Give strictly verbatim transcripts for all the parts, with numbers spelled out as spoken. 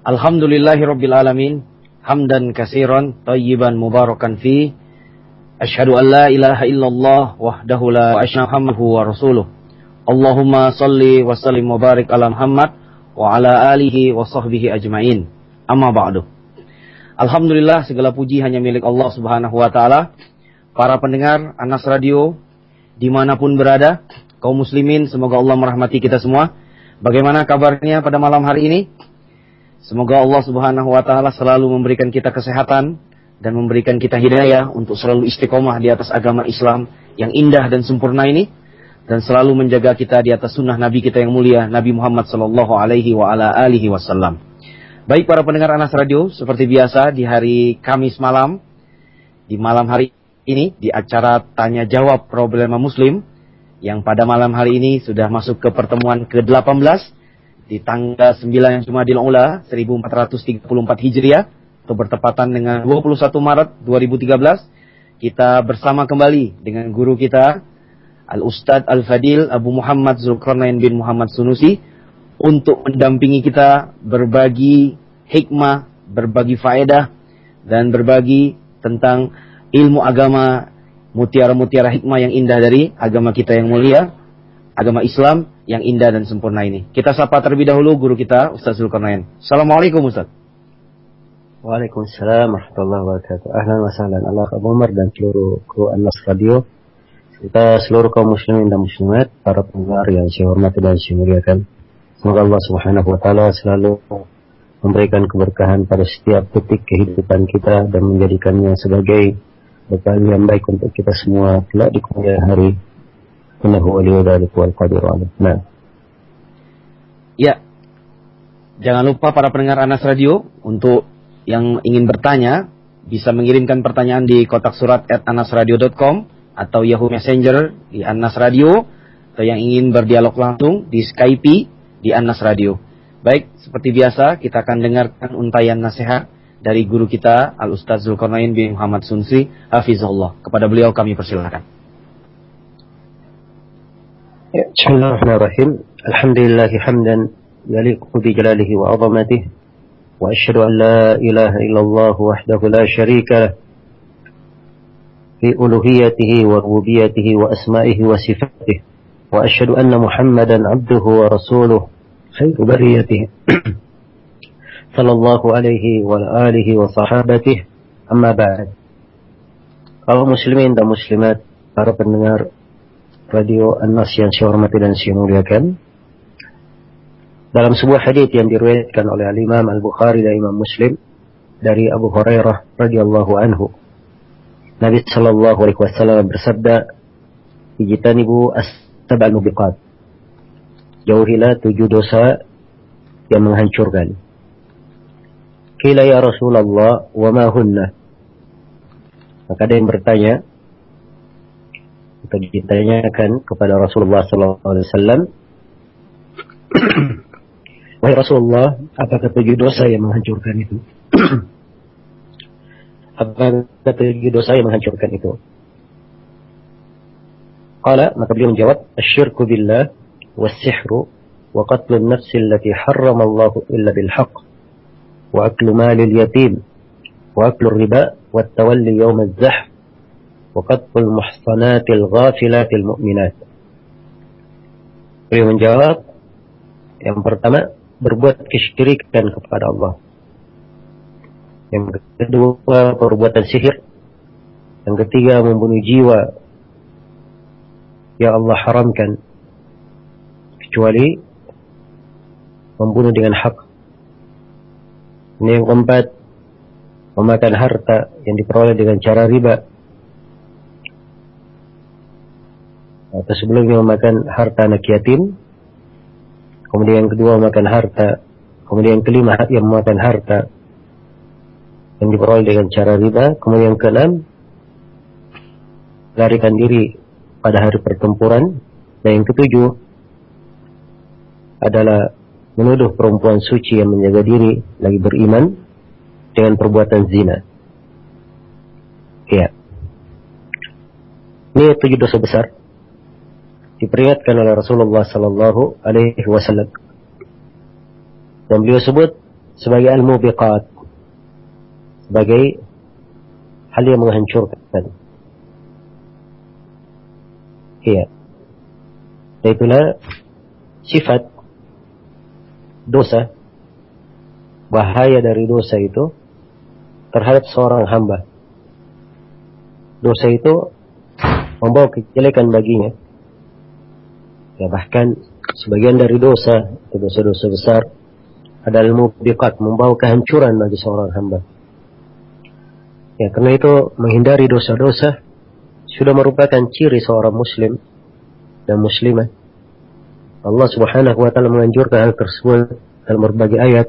Alhamdulillahirabbil alamin, hamdan katsiran thayyiban mubarakan fi. Asyhadu an la ilaha illallah wahdahu la syarika lahu wa rasuluh. Allahumma shalli wa sallim wa barik ala Muhammad wa ala alihi wa sahbihi ajmain. Amma ba'du. Alhamdulillah, segala puji hanya milik Allah Subhanahu wa taala. Para pendengar Anas Radio dimanapun berada, kaum muslimin, semoga Allah merahmati kita semua. Bagaimana kabarnya pada malam hari ini? Semoga Allah Subhanahu wa taala selalu memberikan kita kesehatan dan memberikan kita hidayah untuk selalu istiqomah di atas agama Islam yang indah dan sempurna ini, dan selalu menjaga kita di atas sunnah Nabi kita yang mulia, Nabi Muhammad sallallahu alaihi wa ala alihi wasallam. Baik para pendengar Anas Radio, seperti biasa di hari Kamis malam, di malam hari ini di acara Tanya Jawab Problema Muslim, yang pada malam hari ini sudah masuk ke pertemuan ke delapan belas di tanggal sembilan Jumadil Ula seribu empat ratus tiga puluh empat Hijriah, atau bertepatan dengan dua puluh satu Maret dua ribu tiga belas. Kita bersama kembali dengan guru kita Al-Ustadz Al-Fadil Abu Muhammad Zulkarnain bin Muhammad Sunusi untuk mendampingi kita berbagi hikmah, berbagi faedah, dan berbagi tentang ilmu agama, mutiara-mutiara hikmah yang indah dari agama kita yang mulia, agama Islam yang indah dan sempurna ini. Kita sapa terlebih dahulu guru kita, Ustaz Zulkarnain. Assalamualaikum Ustaz. Waalaikumsalam warahmatullahi wabarakatuh. Ahlan wa sahlan Allah Abu Umar dan seluruh kru Anas Radio. Kita seluruh kaum muslimin dan muslimat, para pendengar yang saya hormati dan saya muliakan. Semoga Allah Subhanahu wa taala selalu memberikan keberkahan pada setiap detik kehidupan kita dan menjadikannya sebagai bekal yang baik untuk kita semua kelak di kemudian hari. Innahu waliyyu dzalika wal qadiru alaih. Nah. Ya. Jangan lupa para pendengar Anas Radio, untuk yang ingin bertanya bisa mengirimkan pertanyaan di kotak surat at anasradio dot com atau Yahoo Messenger di Anas Radio, atau yang ingin berdialog langsung di Skype di Anas Radio. Baik, seperti biasa kita akan dengarkan untayan nasihat dari guru kita Al-Ustadz Zulkarnain bin Muhammad Sunusi hafizahullah. Kepada beliau kami persilakan. Bismillahirrahmanirrahim. Alhamdulillahi hamdan yaliqu bi jalalihi wa 'azamatihi, wa asyhadu an la ilaha illallah wahdahu la syarika lah fi uluhiyatihi wa rububiyyatihi wa asma'ihi wa sifatihi, wa asyhadu anna Muhammadan 'abduhu wa rasuluhu khairu bariyatihi sallallahu alaihi wa alihi wa sahabatihi, amma ba'd. Kaum muslimin dan muslimat, para pendengar Radio An-Nas yang saya hormati dan saya muliakan, dalam sebuah hadits yang diriwayatkan oleh Al-Imam Al-Bukhari dan Imam Muslim dari Abu Hurairah radhiyallahu anhu, Nabi sallallahu alaihi wasallam bersabda, "Ijtanibu as-sab'al mubiqat." Jauhilah tujuh dosa yang menghancurkan. Qila ya Rasulullah, wa ma hunna? Maka ada yang bertanya, kita ditanyakan kepada Rasulullah sallallahu alaihi wasallam, wahai Rasulullah, apakah tujuh dosa yang menghancurkan itu? Apakah tujuh dosa yang menghancurkan itu? Qala, maka beliau menjawab, asyirku billah, was-sihru, wa qatlun nafsi allati harramallahu illa bilhaq, wa aklu malil yatim, wa aklu riba, wa tawalli yawm az-zahf, وقذف المحصنات الغافلات المؤمنات. Beliau menjawab, yang pertama, berbuat kesyirikan kepada Allah. Yang kedua, perbuatan sihir. Yang ketiga, membunuh jiwa yang Allah haramkan, kecuali membunuh dengan hak. Ini yang keempat, memakan harta yang diperoleh dengan cara riba, atau sebelumnya memakan harta anak yatim, kemudian yang kedua memakan harta, kemudian yang kelima yang memakan harta yang diperoleh dengan cara riba, kemudian yang keenam larikan diri pada hari pertempuran, dan yang ketujuh adalah menuduh perempuan suci yang menjaga diri lagi beriman dengan perbuatan zina. Ya, ini tujuh dosa besar diperingatkan oleh Rasulullah sallallahu alaihi wasallam. Dan beliau sebut sebagai al-mubiqat, sebagai hal yang menghancurkan. Iya. Itulah sifat dosa, bahaya dari dosa itu terhadap seorang hamba. Dosa itu membawa kejelekan baginya. Ya, bahkan sebagian dari dosa, atau dosa-dosa besar, adalah mubiqat, membawa kehancuran bagi seorang hamba. Ya, karena itu menghindari dosa-dosa sudah merupakan ciri seorang muslim dan muslimah. Allah Subhanahu wa taala menganjurkan hal tersebut dalam berbagai ayat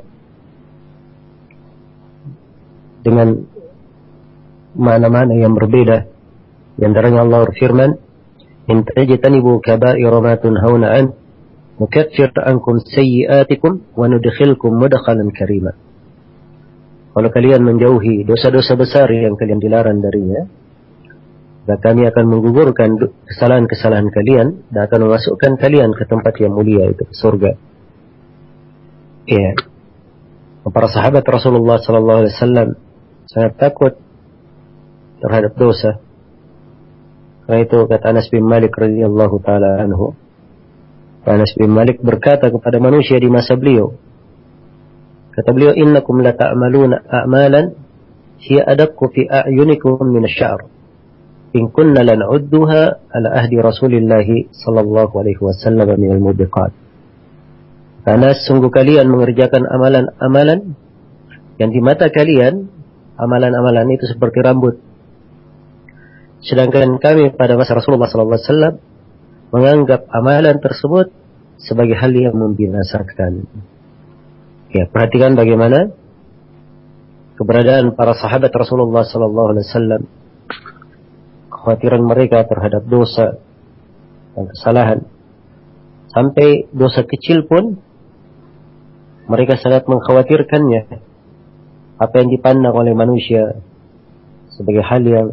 dengan mana-mana yang berbeda. Di antaranya Allah berfirman, "In tajtanibu kaba'ira ma tunhauna an, nukaffir ankum sayyi'atikum wa nudkhilkum mudkhalan karima." Kalau kalian menjauhi dosa-dosa besar yang kalian dilarang darinya, maka kami akan menggugurkan kesalahan-kesalahan kalian dan akan memasukkan kalian ke tempat yang mulia, itu surga. Ya. Para sahabat Rasulullah sallallahu alaihi wasallam sangat takut terhadap dosa. Karena itu kata Anas bin Malik radhiyallahu taala anhu, Anas bin Malik berkata kepada manusia di masa beliau, kata beliau, "Innakum la ta'maluna a'malan hiya adaqqu fi a'yunikum min asy-sya'r. In kunna lan'udduha ala ahdi Rasulillah sallallahu alaihi wasallam min al-mubiqat." Karena sungguh kalian mengerjakan amalan-amalan yang di mata kalian, amalan-amalan itu seperti rambut. Sedangkan kami pada masa Rasulullah sallallahu alaihi wasallam menganggap amalan tersebut sebagai hal yang membinasakan. Ya, perhatikan bagaimana keberadaan para sahabat Rasulullah sallallahu alaihi wasallam, kekhawatiran mereka terhadap dosa dan kesalahan. Sampai dosa kecil pun mereka sangat mengkhawatirkannya. Apa yang dipandang oleh manusia sebagai hal yang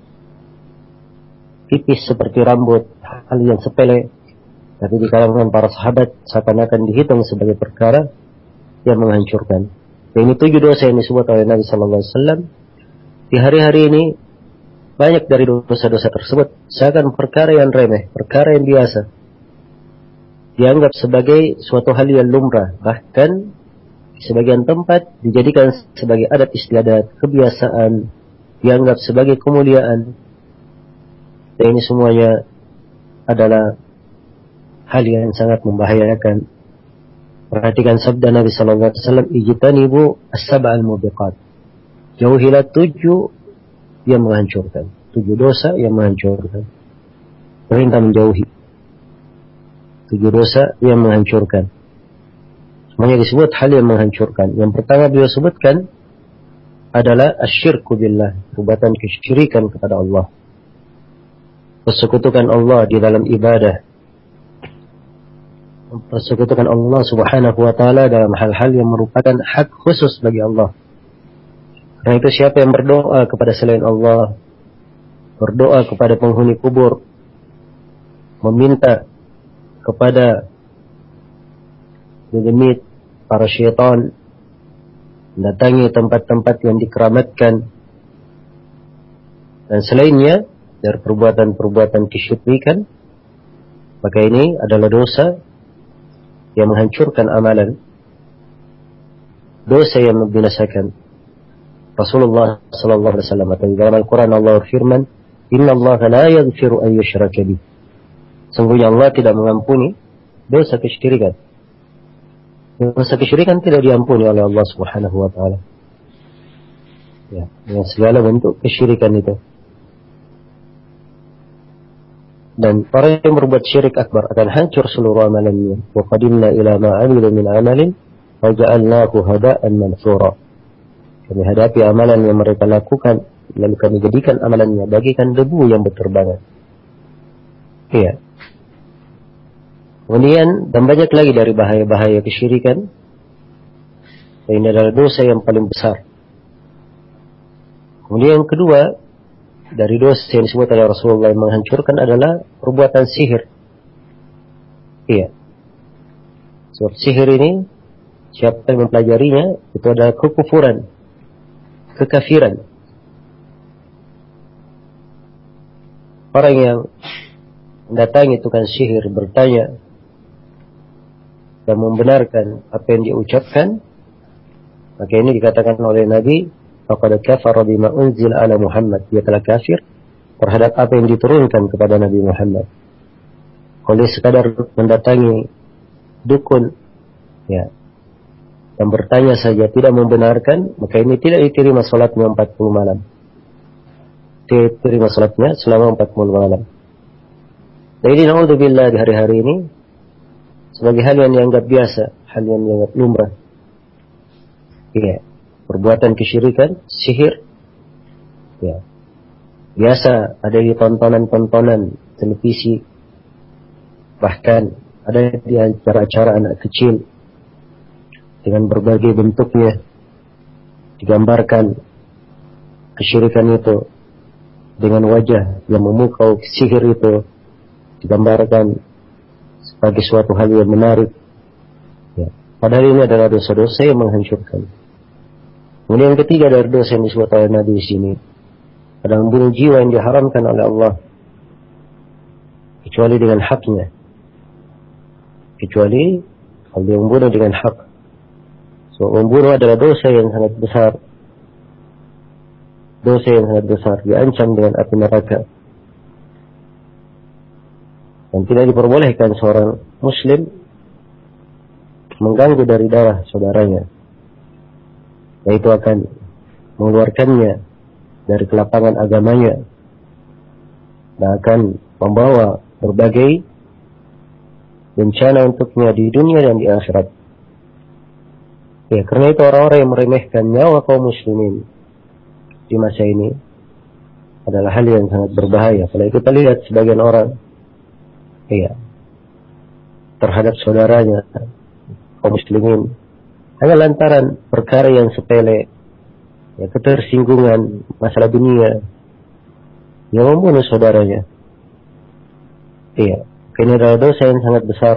tipis seperti rambut, hal yang sepele, tapi di kalangan para sahabat seakan-akan dihitung sebagai perkara yang menghancurkan. Dan ini tujuh dosa yang disebut oleh Nabi Sallallahu Alaihi Wasallam. Di hari-hari ini banyak dari dosa-dosa tersebut seakan perkara yang remeh, perkara yang biasa, dianggap sebagai suatu hal yang lumrah, bahkan di sebagian tempat dijadikan sebagai adat istiadat, kebiasaan, dianggap sebagai kemuliaan. Dan ini semuanya adalah hal yang sangat membahayakan. Perhatikan sabda Nabi Sallallahu Alaihi Wasallam, "Ijtanibu as-sab'al mubiqat." Jauhilah tujuh yang menghancurkan, tujuh dosa yang menghancurkan. Perintah menjauhi tujuh dosa yang menghancurkan. Semuanya disebut hal yang menghancurkan. Yang pertama beliau sebutkan adalah asyirku billah, perbuatan kesyirikan kepada Allah. Persekutukan Allah di dalam ibadah, persekutukan Allah Subhanahu wa taala dalam hal-hal yang merupakan hak khusus bagi Allah. Karena itu siapa yang berdoa kepada selain Allah, berdoa kepada penghuni kubur, meminta kepada demit para syaitan, mendatangi tempat-tempat yang dikeramatkan dan selainnya dari perbuatan-perbuatan kesyirikan, maka ini adalah dosa yang menghancurkan amalan, dosa yang membinasakan. Rasulullah sallallahu alaihi wasallam atau dalam Al-Quran Allah berfirman, "Inna Allah la yaghfiru an yushraka bih." Sungguhnya Allah tidak mengampuni dosa kesyirikan. Dosa kesyirikan tidak diampuni oleh Allah Subhanahu wa taala. Ya, dengan segala bentuk kesyirikan itu. Dan orang yang berbuat syirik akbar akan hancur seluruh amalannya. Wa qadimna ila ma 'amilu min 'amalin wa ja'alnahu haba'an mansura. Kami hadapi amalan yang mereka lakukan, lalu kami jadikan amalannya bagikan debu yang berterbangan. Iya. Kemudian dan banyak lagi dari bahaya-bahaya kesyirikan. Ini adalah dosa yang paling besar. Kemudian yang kedua dari dosa yang disebut oleh Rasulullah yang menghancurkan adalah perbuatan sihir. Iya. Sebab sihir ini Siapa yang mempelajarinya, itu adalah kekufuran, kekafiran. Orang yang mendatangi tukang sihir bertanya dan membenarkan apa yang dia ucapkan, maka ini dikatakan oleh Nabi, faqad kafara bima unzila ala Muhammad, dia telah kafir terhadap apa yang diturunkan kepada Nabi Muhammad. Kalau sekadar mendatangi dukun, ya, dan bertanya saja tidak membenarkan, maka ini tidak diterima salatnya empat puluh malam. Tidak diterima salatnya selama empat puluh malam. Dan ini na'udzubillah di hari-hari ini sebagai hal yang dianggap biasa, hal yang dianggap lumrah. Iya, perbuatan kesyirikan, sihir, ya, biasa ada di tontonan-tontonan televisi, bahkan ada di acara-acara anak kecil dengan berbagai bentuknya digambarkan kesyirikan itu dengan wajah yang memukau, sihir itu digambarkan sebagai suatu hal yang menarik, ya. Padahal ini adalah dosa-dosa yang menghancurkan. Kemudian yang ketiga dari dosa yang disebut oleh Nabi di sini adalah membunuh jiwa yang diharamkan oleh Allah kecuali dengan haknya. Kecuali kalau dia membunuh dengan hak. So, membunuh adalah dosa yang sangat besar. Dosa yang sangat besar, diancam dengan api neraka. Dan tidak diperbolehkan seorang muslim mengganggu dari darah saudaranya, yaitu akan mengeluarkannya dari kelapangan agamanya dan akan membawa berbagai bencana untuknya di dunia dan di akhirat. Ya, karena itu orang-orang yang meremehkan nyawa kaum muslimin di masa ini adalah hal yang sangat berbahaya. Kalau kita lihat sebagian orang, ya, terhadap saudaranya kaum muslimin hanya lantaran perkara yang sepele, ya, ketersinggungan masalah dunia, yang membunuh saudaranya. Iya, ini adalah dosa yang sangat besar.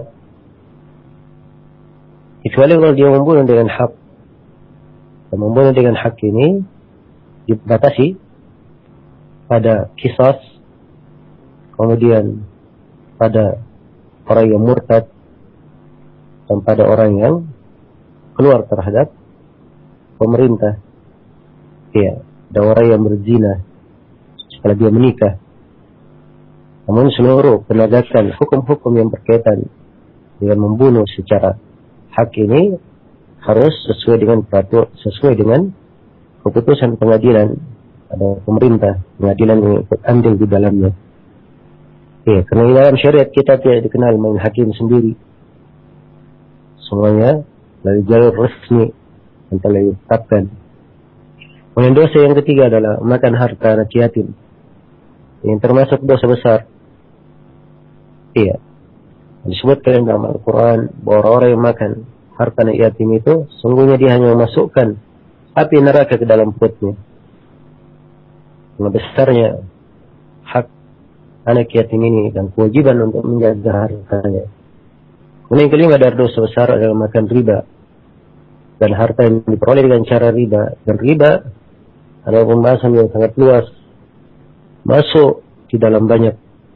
Kecuali kalau dia membunuh dengan hak. Dan membunuh dengan hak ini dibatasi pada kisas, kemudian pada orang yang murtad, dan pada orang yang keluar terhadap pemerintah. Ya, ada orang yang berzina setelah dia menikah. Namun seluruh penegakan hukum-hukum yang berkaitan dengan membunuh secara hak ini harus sesuai dengan peraturan, sesuai dengan keputusan pengadilan, ada pemerintah, pengadilan yang ikut andil di dalamnya. Ya, karena di dalam syariat kita tidak dikenal main hakim sendiri. Semuanya dari jalur resmi yang telah ditetapkan. Kemudian dosa yang ketiga adalah makan harta anak yatim, yang termasuk dosa besar. Iya, disebutkan dalam Al-Quran bahwa orang yang makan harta anak yatim itu sungguhnya dia hanya memasukkan api neraka ke dalam perutnya. Karena besarnya hak anak yatim ini dan kewajiban untuk menjaga hartanya. Kemudian yang kelima dari dosa besar adalah makan riba dan harta yang diperoleh dengan cara riba. Dan riba adalah pembahasan yang sangat luas, masuk di dalam banyak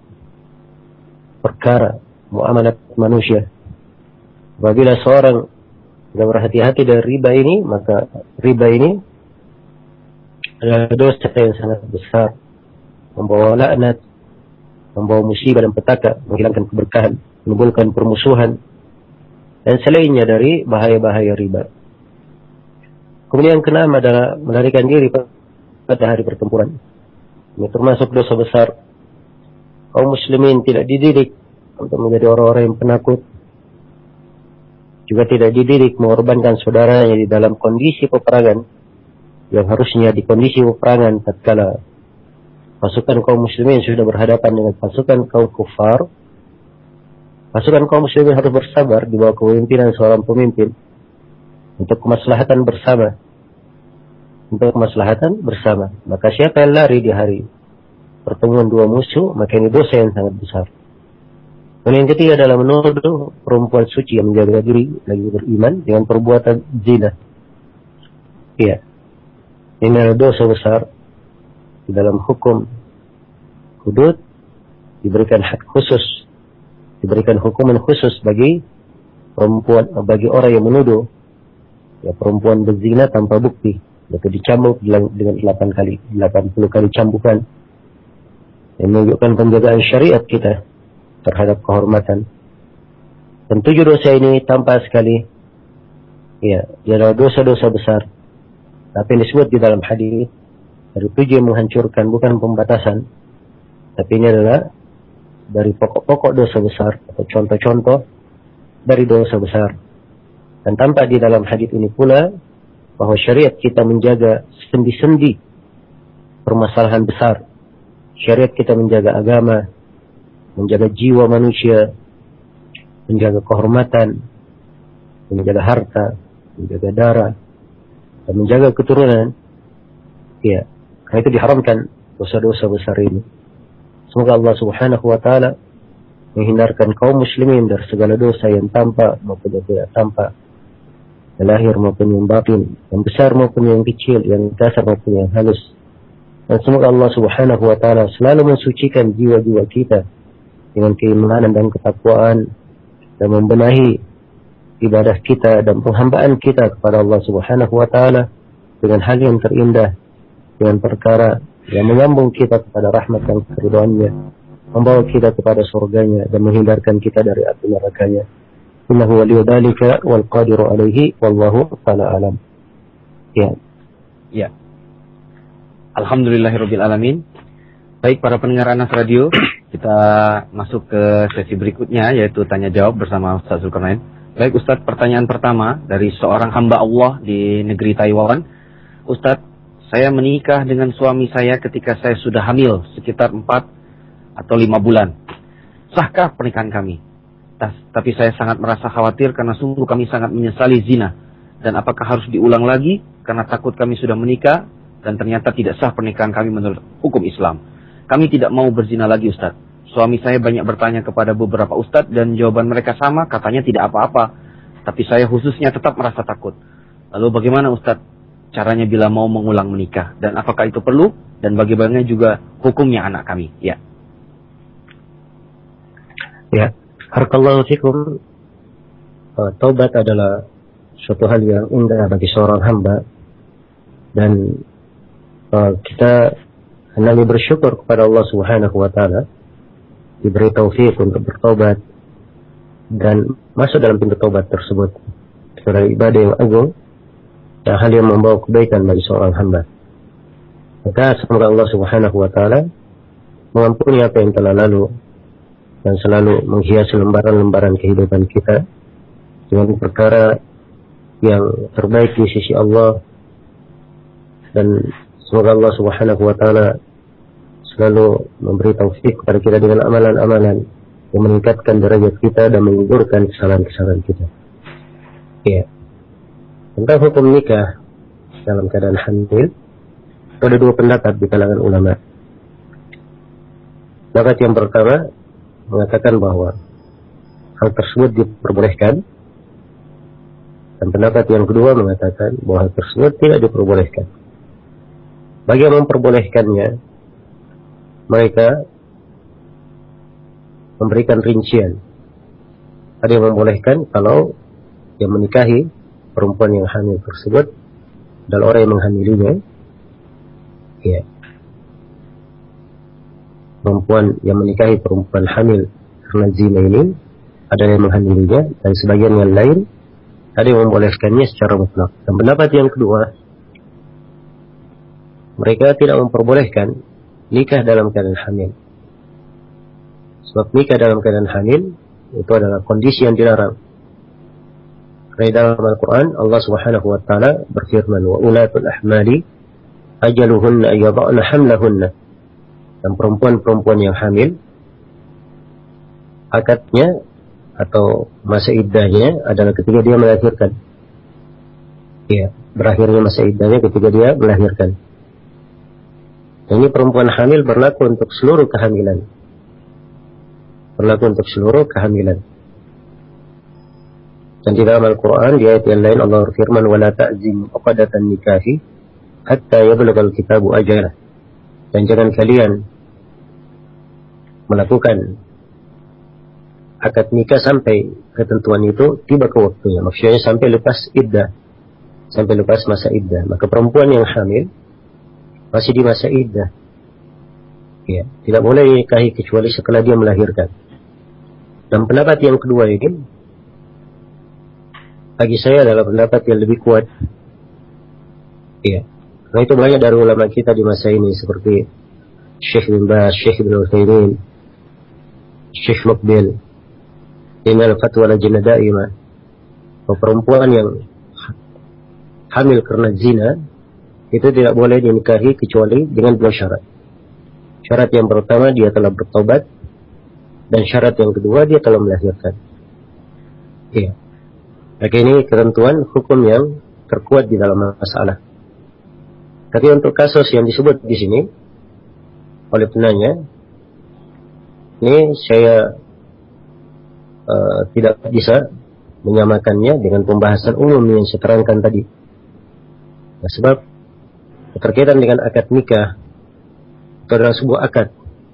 perkara muamalat manusia. Apabila seorang tidak berhati-hati dari riba ini, maka riba ini adalah dosa yang sangat besar, membawa laknat, membawa musibah dan petaka, menghilangkan keberkahan, menimbulkan permusuhan, dan selainnya dari bahaya-bahaya riba. Kemudian yang keenam adalah melarikan diri pada hari pertempuran. Ini termasuk dosa besar. Kaum muslimin tidak dididik untuk menjadi orang-orang yang penakut. Juga tidak dididik mengorbankan saudaranya di dalam kondisi peperangan, yang harusnya di kondisi peperangan tatkala pasukan kaum muslimin sudah berhadapan dengan pasukan kaum kufar. Pasukan kaum muslimin harus bersabar di bawah kepemimpinan seorang pemimpin untuk kemaslahatan bersama. Untuk kemaslahatan bersama. Maka siapa yang lari di hari pertemuan dua musuh, maka ini dosa yang sangat besar. Dan yang ketiga adalah menuduh perempuan suci yang menjaga diri lagi beriman dengan perbuatan zina. Iya. Ini adalah dosa besar di dalam hukum hudud, diberikan hak khusus, diberikan hukuman khusus bagi perempuan, bagi orang yang menuduh ya perempuan berzina tanpa bukti, yaitu dicambuk dengan delapan kali, delapan puluh kali cambukan, yang menunjukkan penjagaan syariat kita terhadap kehormatan. Dan tujuh dosa ini tanpa sekali ya, adalah dosa-dosa besar. Tapi yang disebut di dalam hadis dari tujuh yang menghancurkan bukan pembatasan, tapi ini adalah dari pokok-pokok dosa besar atau contoh-contoh dari dosa besar. Dan tampak di dalam hadis ini pula bahwa syariat kita menjaga sendi-sendi permasalahan besar. Syariat kita menjaga agama, menjaga jiwa manusia, menjaga kehormatan, menjaga harta, menjaga darah, dan menjaga keturunan. Ya, karena itu diharamkan dosa-dosa besar ini. Semoga Allah Subhanahu wa taala menghindarkan kaum muslimin dari segala dosa yang tampak maupun yang tidak tampak, yang lahir maupun yang batin, yang besar maupun yang kecil, yang kasar maupun yang halus. Dan semoga Allah Subhanahu wa taala selalu mensucikan jiwa-jiwa kita dengan keimanan dan ketakwaan, dan membenahi ibadah kita dan penghambaan kita kepada Allah Subhanahu wa taala dengan hal yang terindah, dengan perkara yang menyambung kita kepada rahmat dan keridhaannya, membawa kita kepada surganya dan menghindarkan kita dari api nerakanya. Innahu waliyyu dzalika wal qadiru alaihi wallahu ta'ala alam. Ya. Ya. Alhamdulillahirabbil alamin. Baik para pendengar Anas Radio, kita masuk ke sesi berikutnya, yaitu tanya jawab bersama Ustaz Zulkarnain. Baik Ustaz, pertanyaan pertama dari seorang hamba Allah di negeri Taiwan. Ustaz, saya menikah dengan suami saya ketika saya sudah hamil sekitar empat atau lima bulan. Sahkah pernikahan kami? Tas, tapi saya sangat merasa khawatir karena sungguh kami sangat menyesali zina. Dan apakah harus diulang lagi karena takut kami sudah menikah dan ternyata tidak sah pernikahan kami menurut hukum Islam. Kami tidak mau berzina lagi Ustaz. Suami saya banyak bertanya kepada beberapa Ustaz dan jawaban mereka sama, katanya tidak apa-apa. Tapi saya khususnya tetap merasa takut. Lalu bagaimana Ustaz caranya bila mau mengulang menikah? Dan apakah itu perlu? Dan bagaimana juga hukumnya anak kami? Ya. Ya. Barakallahu fikum. Uh, taubat adalah suatu hal yang indah bagi seorang hamba. Dan uh, kita hendaknya bersyukur kepada Allah Subhanahu wa taala diberi taufik untuk bertobat dan masuk dalam pintu taubat tersebut. Itu adalah ibadah yang agung dan hal yang membawa kebaikan bagi seorang hamba. Maka semoga Allah Subhanahu wa taala mengampuni apa yang telah lalu dan selalu menghiasi lembaran-lembaran kehidupan kita dengan perkara yang terbaik di sisi Allah, dan semoga Allah Subhanahu wa taala selalu memberi taufik kepada kita dengan amalan-amalan yang meningkatkan derajat kita dan menggugurkan kesalahan-kesalahan kita. Ya. Tentang hukum nikah dalam keadaan hamil, ada dua pendapat di kalangan ulama. Pendapat yang pertama mengatakan bahwa hal tersebut diperbolehkan, dan pendapat yang kedua mengatakan bahwa hal tersebut tidak diperbolehkan. Bagi yang memperbolehkannya, mereka memberikan rincian. Ada yang membolehkan kalau yang menikahi perempuan yang hamil tersebut adalah orang yang menghamilinya. Ya. Perempuan yang menikahi perempuan hamil karena zina ini ada yang menghamilinya, dan sebagian yang lain ada yang membolehkannya secara mutlak. Dan pendapat yang kedua, mereka tidak memperbolehkan nikah dalam keadaan hamil. Sebab nikah dalam keadaan hamil itu adalah kondisi yang dilarang. Karena dalam Al-Quran Allah Subhanahu wa taala berfirman, wa ulatul ahmali ajaluhunna ayyada'na hamlahunna. Dan perempuan-perempuan yang hamil, akadnya atau masa iddahnya adalah ketika dia melahirkan. Ya, berakhirnya masa iddahnya ketika dia melahirkan. Dan ini perempuan hamil berlaku untuk seluruh kehamilan. berlaku untuk seluruh kehamilan. Dan di dalam Al-Quran, di ayat yang lain Allah berfirman, وَلَا تَعْزِمْ عُقْدَةَ النِّكَاحِ حَتَّى يَبْلُغَ الْكِتَابُ أَجَلَهُ. Dan jangan kalian melakukan akad nikah sampai ketentuan itu tiba ke waktunya. Maksudnya sampai lepas iddah, sampai lepas masa iddah. Maka perempuan yang hamil masih di masa iddah, ya, tidak boleh dinikahi kecuali setelah dia melahirkan. Dan pendapat yang kedua ini bagi saya adalah pendapat yang lebih kuat, ya. Karena itu banyak dari ulama kita di masa ini seperti Syekh bin Baz, Syekh bin Utsaimin, Syekh Muqbil, dengan fatwa Lajnah Daimah, bahwa perempuan yang hamil karena zina itu tidak boleh dinikahi kecuali dengan dua syarat. Syarat yang pertama, dia telah bertobat, dan syarat yang kedua, dia telah melahirkan. Iya. Maka ini ketentuan hukum yang terkuat di dalam masalah. Tapi untuk kasus yang disebut di sini oleh penanya, ini saya uh, tidak bisa menyamakannya dengan pembahasan umum yang saya terangkan tadi. Nah, sebab berkaitan dengan akad nikah itu adalah sebuah akad.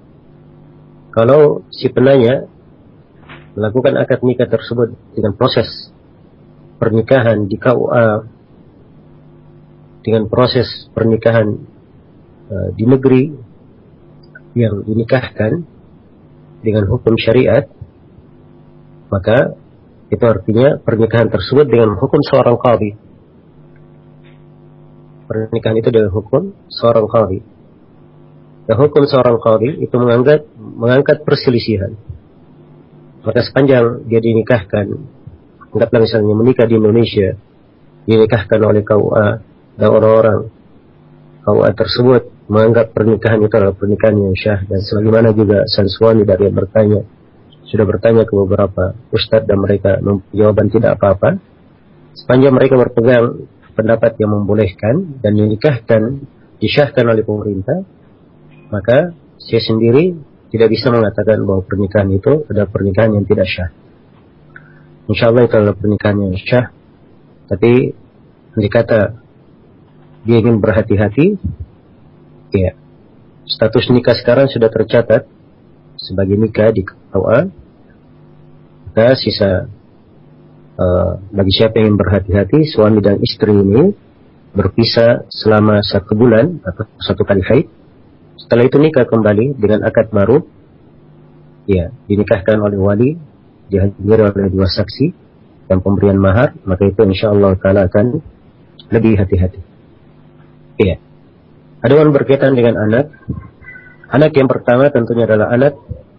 Kalau si penanya melakukan akad nikah tersebut dengan proses pernikahan di K U A, dengan proses pernikahan uh, di negeri yang dinikahkan dengan hukum syariat, maka itu artinya pernikahan tersebut dengan hukum seorang qadhi. Pernikahan itu dengan hukum seorang qadhi. Dan hukum seorang qadhi itu mengangkat mengangkat perselisihan. Maka sepanjang dia dinikahkan, anggaplah misalnya menikah di Indonesia, dinikahkan oleh K U A, dan orang-orang K U A tersebut menganggap pernikahan itu adalah pernikahan yang syah, dan sebagaimana juga sang suami dari yang bertanya sudah bertanya ke beberapa ustadz dan mereka jawaban tidak apa-apa, sepanjang mereka berpegang pendapat yang membolehkan dan dinikahkan, disyahkan oleh pemerintah, maka saya sendiri tidak bisa mengatakan bahwa pernikahan itu adalah pernikahan yang tidak syah. Insya Allah itu adalah pernikahan yang syah, tapi dikata dia ingin berhati-hati, ya, status nikah sekarang sudah tercatat sebagai nikah di K U A, maka sisa Uh, bagi siapa yang berhati-hati, suami dan istri ini berpisah selama satu bulan atau satu kali haid. Setelah itu nikah kembali dengan akad baru, ya, dinikahkan oleh wali, dihadiri oleh dua saksi dan pemberian mahar, maka itu insya Allah Taala akan lebih hati-hati. Iya. Adapun berkaitan dengan anak, anak yang pertama tentunya adalah anak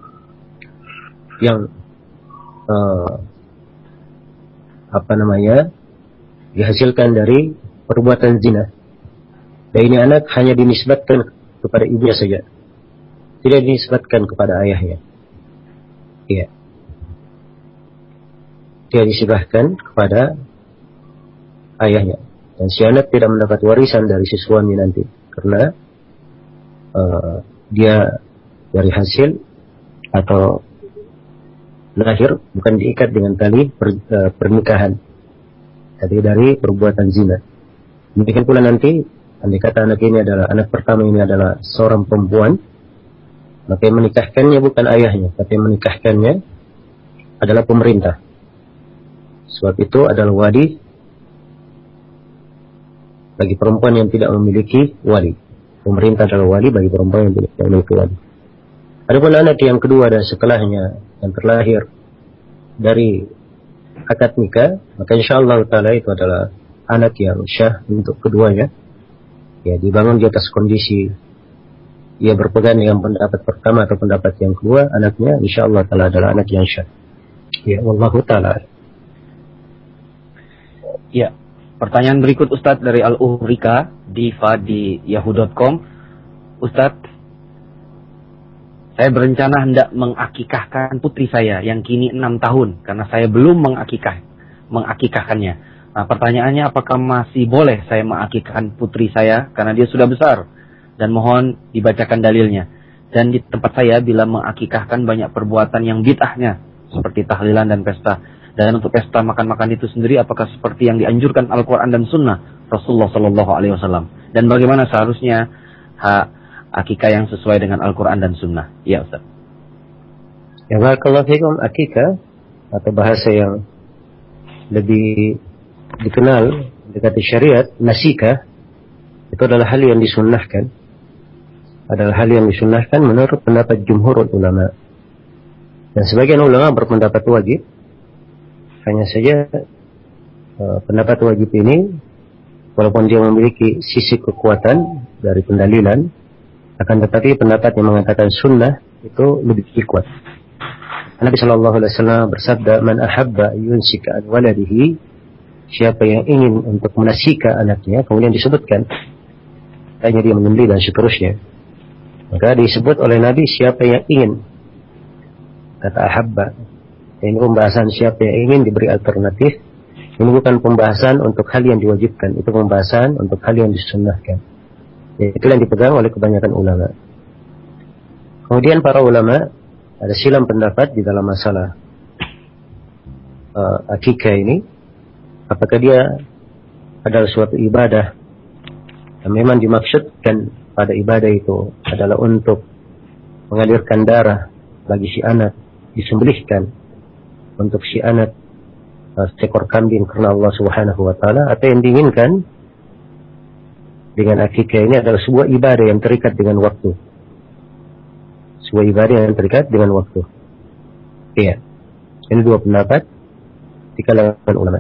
yang uh, apa namanya dihasilkan dari perbuatan zina. Dan ini anak hanya dinisbatkan kepada ibunya saja, tidak dinisbatkan kepada ayahnya. Iya, tidak disebahkan kepada ayahnya, dan si anak tidak mendapat warisan dari si suami nanti, karena uh, dia dari hasil atau lahir bukan diikat dengan tali per, uh, pernikahan, tapi dari perbuatan zina. Demikian pula nanti, andai kata anak ini adalah anak pertama ini adalah seorang perempuan, maka yang menikahkannya bukan ayahnya, tapi yang menikahkannya adalah pemerintah. Sebab itu adalah wali bagi perempuan yang tidak memiliki wali. Pemerintah adalah wali bagi perempuan yang tidak memiliki wali. Adapun anak yang kedua dan setelahnya yang terlahir dari akad nikah, maka insyaallah taala itu adalah anak yang syah untuk keduanya. Ya, dibangun di atas kondisi ia berpegang dengan pendapat pertama atau pendapat yang kedua, anaknya insyaallah taala adalah anak yang syah. Ya, wallahu taala. Ya, pertanyaan berikut Ustadz dari Al-Uhrika Diva di yahoo dot com. Ustadz, saya berencana hendak mengakikahkan putri saya yang kini enam tahun karena saya belum mengakikah, mengakikahkannya. Nah, pertanyaannya apakah masih boleh saya mengakikahkan putri saya karena dia sudah besar, dan mohon dibacakan dalilnya. Dan di tempat saya bila mengakikahkan banyak perbuatan yang bid'ahnya, seperti tahlilan dan pesta. Dan untuk pesta makan-makan itu sendiri, apakah seperti yang dianjurkan Al-Quran dan Sunnah Rasulullah Sallallahu Alaihi Wasallam? Dan bagaimana seharusnya hak akikah yang sesuai dengan Al-Quran dan Sunnah? Ya Ustaz. Ya, barakallahu fikum. Akikah atau bahasa yang lebih dikenal dekat syariat, nasikah, itu adalah hal yang disunnahkan. Adalah hal yang disunnahkan menurut pendapat jumhur ulama. Dan sebagian ulama berpendapat wajib. Hanya saja uh, pendapat wajib ini, walaupun dia memiliki sisi kekuatan dari pendalilan, akan tetapi pendapat yang mengatakan sunnah itu lebih kuat. Nabi Shallallahu Alaihi Wasallam bersabda, "Man ahabba yunsika an waladihi," siapa yang ingin untuk menasika anaknya, kemudian disebutkan, hanya dia menyembelih dan seterusnya. Maka disebut oleh Nabi siapa yang ingin, kata ahabba. Ini pembahasan siapa yang ingin diberi alternatif. Ini bukan pembahasan untuk hal yang diwajibkan, itu pembahasan untuk hal yang disunnahkan. Itu yang dipegang oleh kebanyakan ulama. Kemudian para ulama ada silam pendapat di dalam masalah uh, akikah ini. Apakah dia adalah suatu ibadah yang memang dimaksudkan pada ibadah itu adalah untuk mengalirkan darah bagi si anak, disembelihkan untuk si anak uh, seekor kambing karena Allah Subhanahu wa taala, atau yang diinginkan dengan akikah ini adalah sebuah ibadah yang terikat dengan waktu. Sebuah ibadah yang terikat dengan waktu. Iya. Ini dua pendapat di kalangan ulama.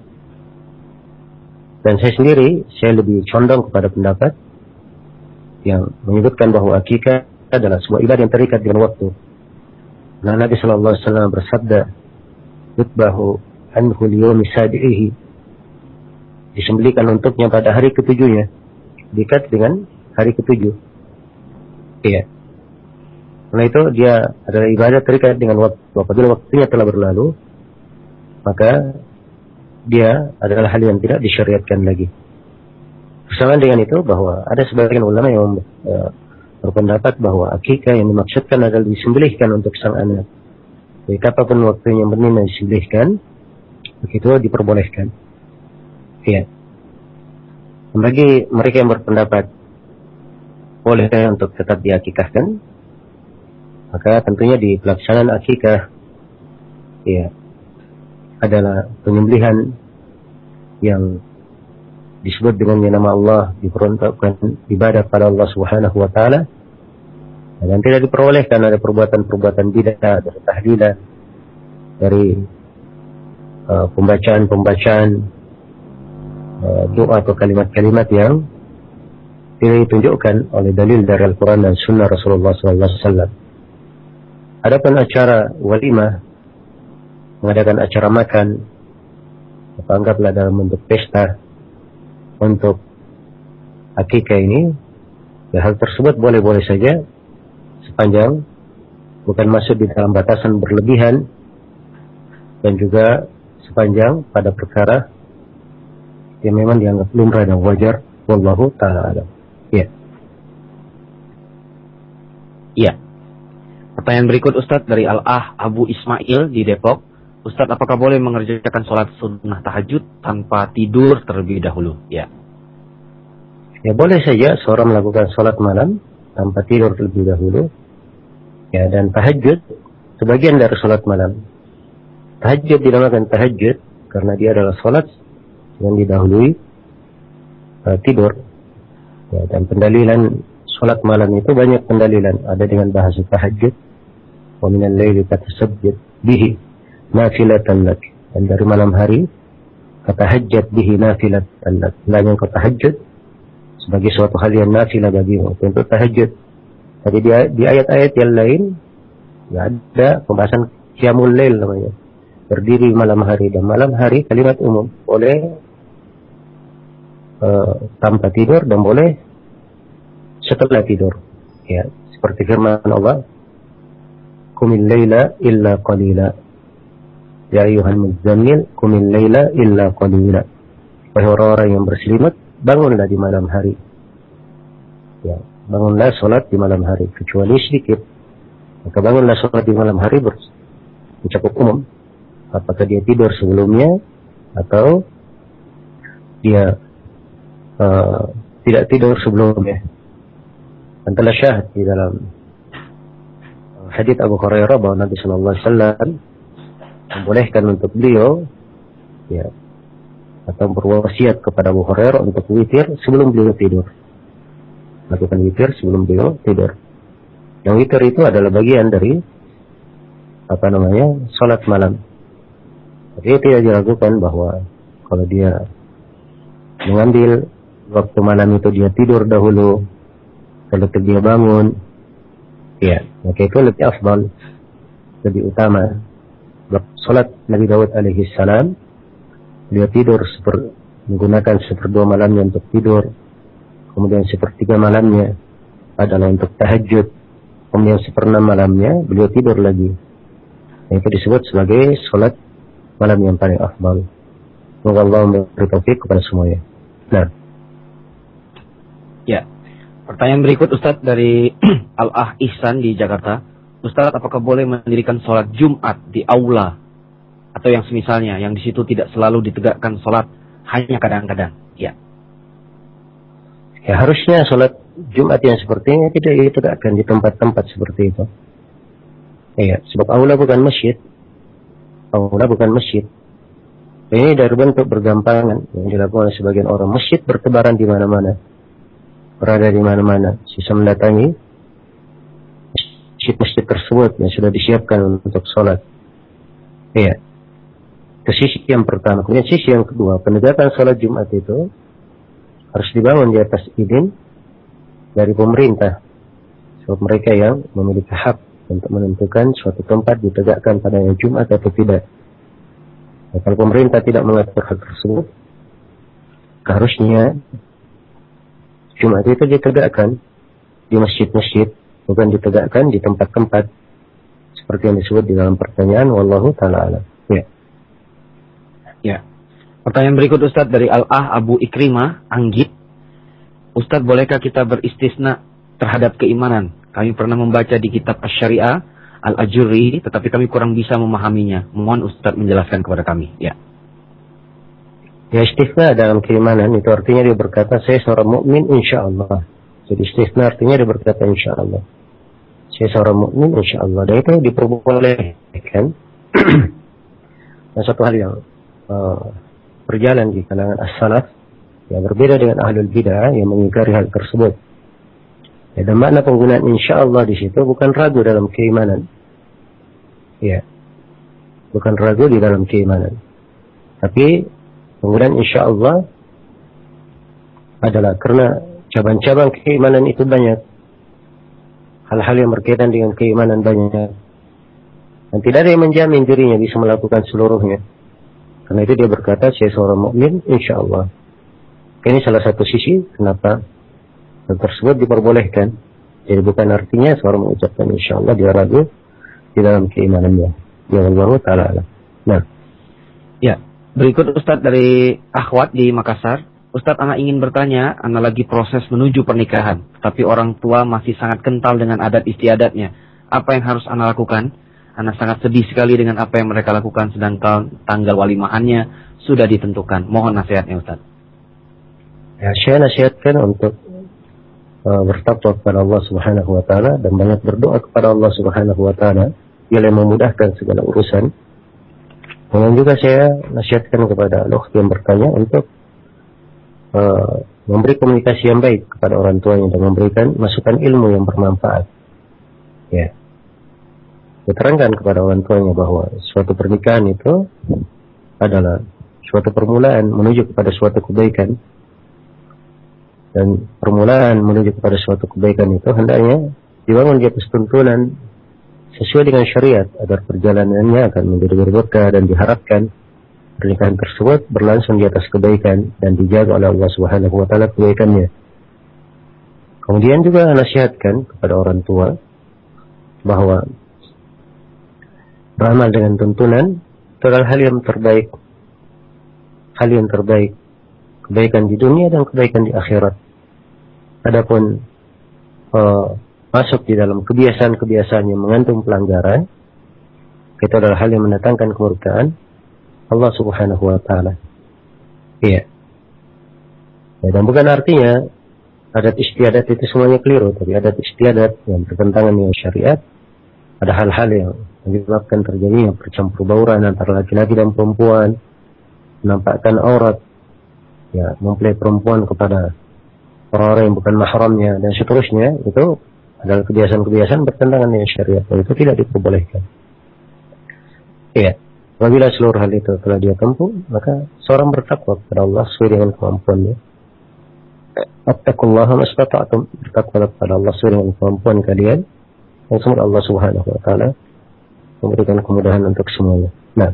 Dan saya sendiri, saya lebih condong kepada pendapat yang menyebutkan bahwa akikah adalah sebuah ibadah yang terikat dengan waktu. Nah, Nabi Sallallahu Alaihi Wasallam bersabda, "Yutbahu anhu liyawmi sabi'ihi," disembelihkan untuknya pada hari ketujuhnya, dekat dengan hari ketujuh. Iya. Karena itu dia adalah ibadah terikat dengan waktu. Apabila waktunya telah berlalu, maka dia adalah hal yang tidak disyariatkan lagi. Bersamaan dengan itu bahwa ada sebagian ulama yang uh, berpendapat bahwa akikah yang dimaksudkan adalah disembelihkan untuk sang anak. Jadi kapanpun waktunya yang benar disembelihkan, begitu diperbolehkan. Iya. Bagi mereka yang berpendapat boleh untuk tetap diakikahkan, maka tentunya di pelaksanaan akikah, ya, adalah penyembelihan yang disebut dengan nama Allah, diperuntukkan ibadah pada Allah Subhanahu wa taala, dan tidak diperbolehkan ada perbuatan-perbuatan bid'ah dari tahlilan, dari uh, pembacaan-pembacaan uh, doa atau kalimat-kalimat yang tidak ditunjukkan oleh dalil dari Al-Quran dan Sunnah Rasulullah sallallahu alaihi wasallam. Adapun acara walimah, mengadakan acara makan, apa anggaplah dalam bentuk pesta untuk akikah ini, ya hal tersebut boleh-boleh saja sepanjang bukan masuk di dalam batasan berlebihan, dan juga sepanjang pada perkara yang memang dianggap lumrah dan wajar. Wallahu ta'ala alam. Ya. Iya. Pertanyaan berikut Ustadz dari Al-Ah Abu Ismail di Depok. Ustadz, apakah boleh mengerjakan sholat sunnah tahajud tanpa tidur terlebih dahulu? Ya. Ya, boleh saja seorang melakukan sholat malam tanpa tidur terlebih dahulu. Ya, dan tahajud sebagian dari sholat malam. Tahajud dinamakan tahajud karena dia adalah sholat yang didahului uh, tidur. Ya, dan pendalilan sholat malam itu banyak pendalilan. Ada dengan bahasa tahajud. Wa minal laili fatasabbih bihi nafilatan lak, dan dari malam hari fatahajjat bihi nafilatan lak, lain kau tahajud sebagai suatu hal yang nafilah bagimu untuk tahajud. Tapi di, di ayat-ayat yang lain ya ada pembahasan qiyamul lail namanya, berdiri malam hari. Dan malam hari kalimat umum, boleh uh, tanpa tidur dan boleh setelah tidur. Ya, seperti firman Allah, "Qumil laila illa qalila." Ya ayuhan muzammil, qumil laila illa qalila. Wahai orang-orang yang berselimut, bangunlah di malam hari. Ya, bangunlah sholat di malam hari, kecuali sedikit. Maka bangunlah sholat di malam hari mencakup umum. Apakah dia tidur sebelumnya atau dia uh, tidak tidur sebelumnya. Dan telah syahid di dalam hadits Abu Hurairah bahwa Nabi Sallallahu Alaihi Wasallam membolehkan untuk beliau, ya, atau berwasiat kepada Abu Hurairah untuk witir sebelum beliau tidur. Lakukan witir sebelum beliau tidur. Yang witir itu adalah bagian dari apa namanya salat malam. Jadi tidak diragukan bahwa kalau dia mengambil waktu malam itu dia tidur dahulu, lalu dia bangun, ya, maka itu lebih afdal, lebih utama. Salat Nabi Daud alaihi salam, dia tidur seper, menggunakan seperdua malamnya untuk tidur, kemudian sepertiga malamnya adalah untuk tahajud, kemudian seperenam malamnya beliau tidur lagi. Itu disebut sebagai salat malam yang paling afdal. Semoga Allah memberi taufik kepada semuanya. Nah, ya. Pertanyaan berikut Ustadz dari Al-Ah Ihsan di Jakarta. Ustadz, apakah boleh mendirikan sholat Jumat di aula atau yang semisalnya, yang di situ tidak selalu ditegakkan sholat, hanya kadang-kadang? Ya. Ya, harusnya sholat Jumat yang seperti ini tidak ditegakkan di tempat-tempat seperti itu. Ya, sebab aula bukan masjid. Aula bukan masjid. Ini dari bentuk bergampangan yang dilakukan oleh sebagian orang. Masjid bertebaran di mana-mana, berada di mana-mana. Sisa mendatangi masjid-masjid tersebut yang sudah disiapkan untuk sholat. Iya. Ke sisi yang pertama. Kemudian sisi yang kedua, penegakan sholat Jumat itu harus dibangun di atas izin dari pemerintah. Sebab mereka yang memiliki hak untuk menentukan suatu tempat ditegakkan pada hari Jumat atau tidak. Nah, kalau pemerintah tidak mengatur hal tersebut, harusnya Jumat itu ditegakkan di masjid-masjid, bukan ditegakkan di tempat-tempat seperti yang disebut di dalam pertanyaan. Wallahu ta'ala alam. Ya. Ya. Pertanyaan berikut Ustadz dari Al-Ah Abu Ikrimah Anggit. Ustadz, bolehkah kita beristisna terhadap keimanan? Kami pernah membaca di kitab Asy-Syariah Al-Ajurri, tetapi kami kurang bisa memahaminya. Mohon Ustadz menjelaskan kepada kami. Ya. Ya, istisna dalam keimanan itu artinya dia berkata saya seorang mukmin insyaallah. Jadi istisna artinya dia berkata insyaallah. Saya seorang mukmin insyaallah. Dan itu diperbolehkan. Dan satu hal yang uh, berjalan di kalangan as-salaf yang berbeda dengan ahlul bid'ah yang mengingkari hal tersebut. Ya, dan makna penggunaan insyaallah di situ bukan ragu dalam keimanan. Ya. Bukan ragu di dalam keimanan. Tapi penggunaan insyaallah adalah karena cabang-cabang keimanan itu banyak. Hal-hal yang berkaitan dengan keimanan banyak. Dan tidak ada yang menjamin dirinya bisa melakukan seluruhnya. Karena itu dia berkata, saya seorang mukmin insyaallah. Ini salah satu sisi kenapa hal tersebut diperbolehkan. Jadi bukan artinya seorang mengucapkan insyaallah dia ragu di dalam keimanannya. Ya Allah Ta'ala. Nah. Ya. Berikut Ustadz dari Akhwat di Makassar. Ustadz, anak ingin bertanya, anak lagi proses menuju pernikahan, tapi orang tua masih sangat kental dengan adat istiadatnya. Apa yang harus anak lakukan? Anak sangat sedih sekali dengan apa yang mereka lakukan, sedangkan tanggal walimahannya sudah ditentukan. Mohon nasihatnya Ustadz. Ya, saya nasihatkan untuk uh, bertakwa kepada Allah Subhanahu Wa Taala dan banyak berdoa kepada Allah Subhanahu Wa Taala, Dia yang memudahkan segala urusan. Kemudian juga saya nasihatkan kepada al-ukht yang bertanya untuk Uh, memberi komunikasi yang baik kepada orang tuanya dan memberikan masukan ilmu yang bermanfaat. Ya, diterangkan kepada orang tuanya bahwa suatu pernikahan itu adalah suatu permulaan menuju kepada suatu kebaikan, dan permulaan menuju kepada suatu kebaikan itu hendaknya dibangun di atas tuntunan sesuai dengan syariat agar perjalanannya akan menjadi berberkah dan diharapkan pernikahan tersebut berlangsung di atas kebaikan dan dijaga oleh Allah Subhanahu Wa Taala kebaikannya. Kemudian juga nasihatkan kepada orang tua bahwa beramal dengan tuntunan itu adalah hal yang terbaik, hal yang terbaik, kebaikan di dunia dan kebaikan di akhirat. Adapun uh, masuk di dalam kebiasaan-kebiasaan yang mengandung pelanggaran, itu adalah hal yang mendatangkan kemurkaan Allah Subhanahu wa taala. Iya. Ya, dan bukan artinya adat istiadat itu semuanya keliru, tapi adat istiadat yang bertentangan dengan syariat, ada hal-hal yang menyebabkan terjadinya percampur bauran antara laki-laki dan perempuan, menampakkan aurat, ya, mempelai perempuan kepada orang-orang yang bukan mahramnya dan seterusnya, itu adalah kebiasaan-kebiasaan bertentangan dengan syariat, dan itu tidak diperbolehkan. Iya. Apabila seluruh hal itu telah dia tempuh, maka seorang bertakwa kepada Allah sesuai dengan kemampuannya. Attaqullaha mastata'tum, bertakwa kepada Allah sesuai dengan kemampuan kalian. Dan semoga Allah Subhanahu wa taala memberikan kemudahan untuk semuanya. Nah.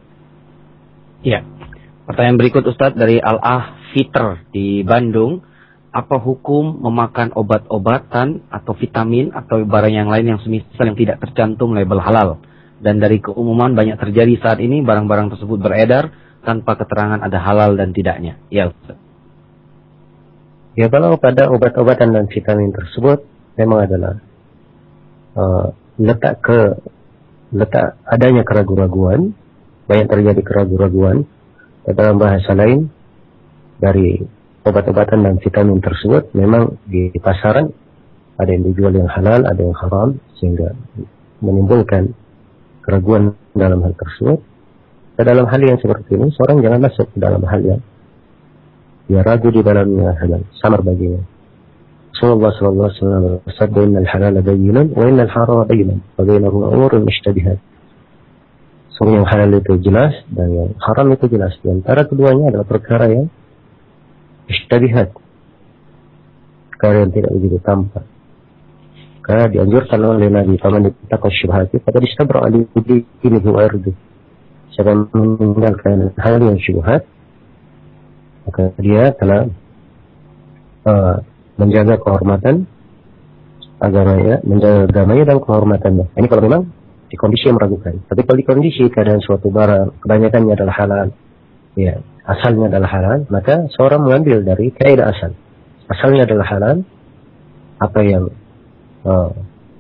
Ya. Pertanyaan berikut Ustadz dari Al-Ah Fitr di Bandung. Apa hukum memakan obat-obatan atau vitamin atau barang yang lain yang semisal yang tidak tercantum label halal? Dan dari keumuman banyak terjadi saat ini barang-barang tersebut beredar tanpa keterangan ada halal dan tidaknya. Ya Ustaz. Ya, kalau pada obat-obatan dan vitamin tersebut memang adalah uh, letak ke letak adanya keraguan-raguan, banyak terjadi keraguan-raguan. Dalam bahasa lain, dari obat-obatan dan vitamin tersebut memang di pasaran ada yang dijual yang halal, ada yang haram, sehingga menimbulkan keraguan dalam hal tersebut. Dan dalam hal yang seperti ini, seorang jangan masuk ke dalam hal yang dia ragu di dalamnya halal, samar baginya. Rasulullah sallallahu alaihi wasallam bersabda, "Innal halala bayyinun wa innal harama bayyinun, wa bainahuma umurun mushtabihat." Semua yang halal itu jelas dan yang haram itu jelas. Di antara keduanya adalah perkara yang mushtabihat, perkara yang tidak begitu tampak. Karena dianjurkan oleh Nabi, "Faman ittaqa syubhati faqad istabra'a li dinihi wa irdihi." Siapa yang meninggalkan hal yang syubhat, maka dia telah uh, menjaga kehormatan agamanya, menjaga agamanya dan kehormatannya. Ini kalau memang di kondisi yang meragukan. Tapi kalau di kondisi keadaan suatu barang kebanyakannya adalah halal, ya, asalnya adalah halal, maka seorang mengambil dari kaidah asal. Asalnya adalah halal, apa yang uh,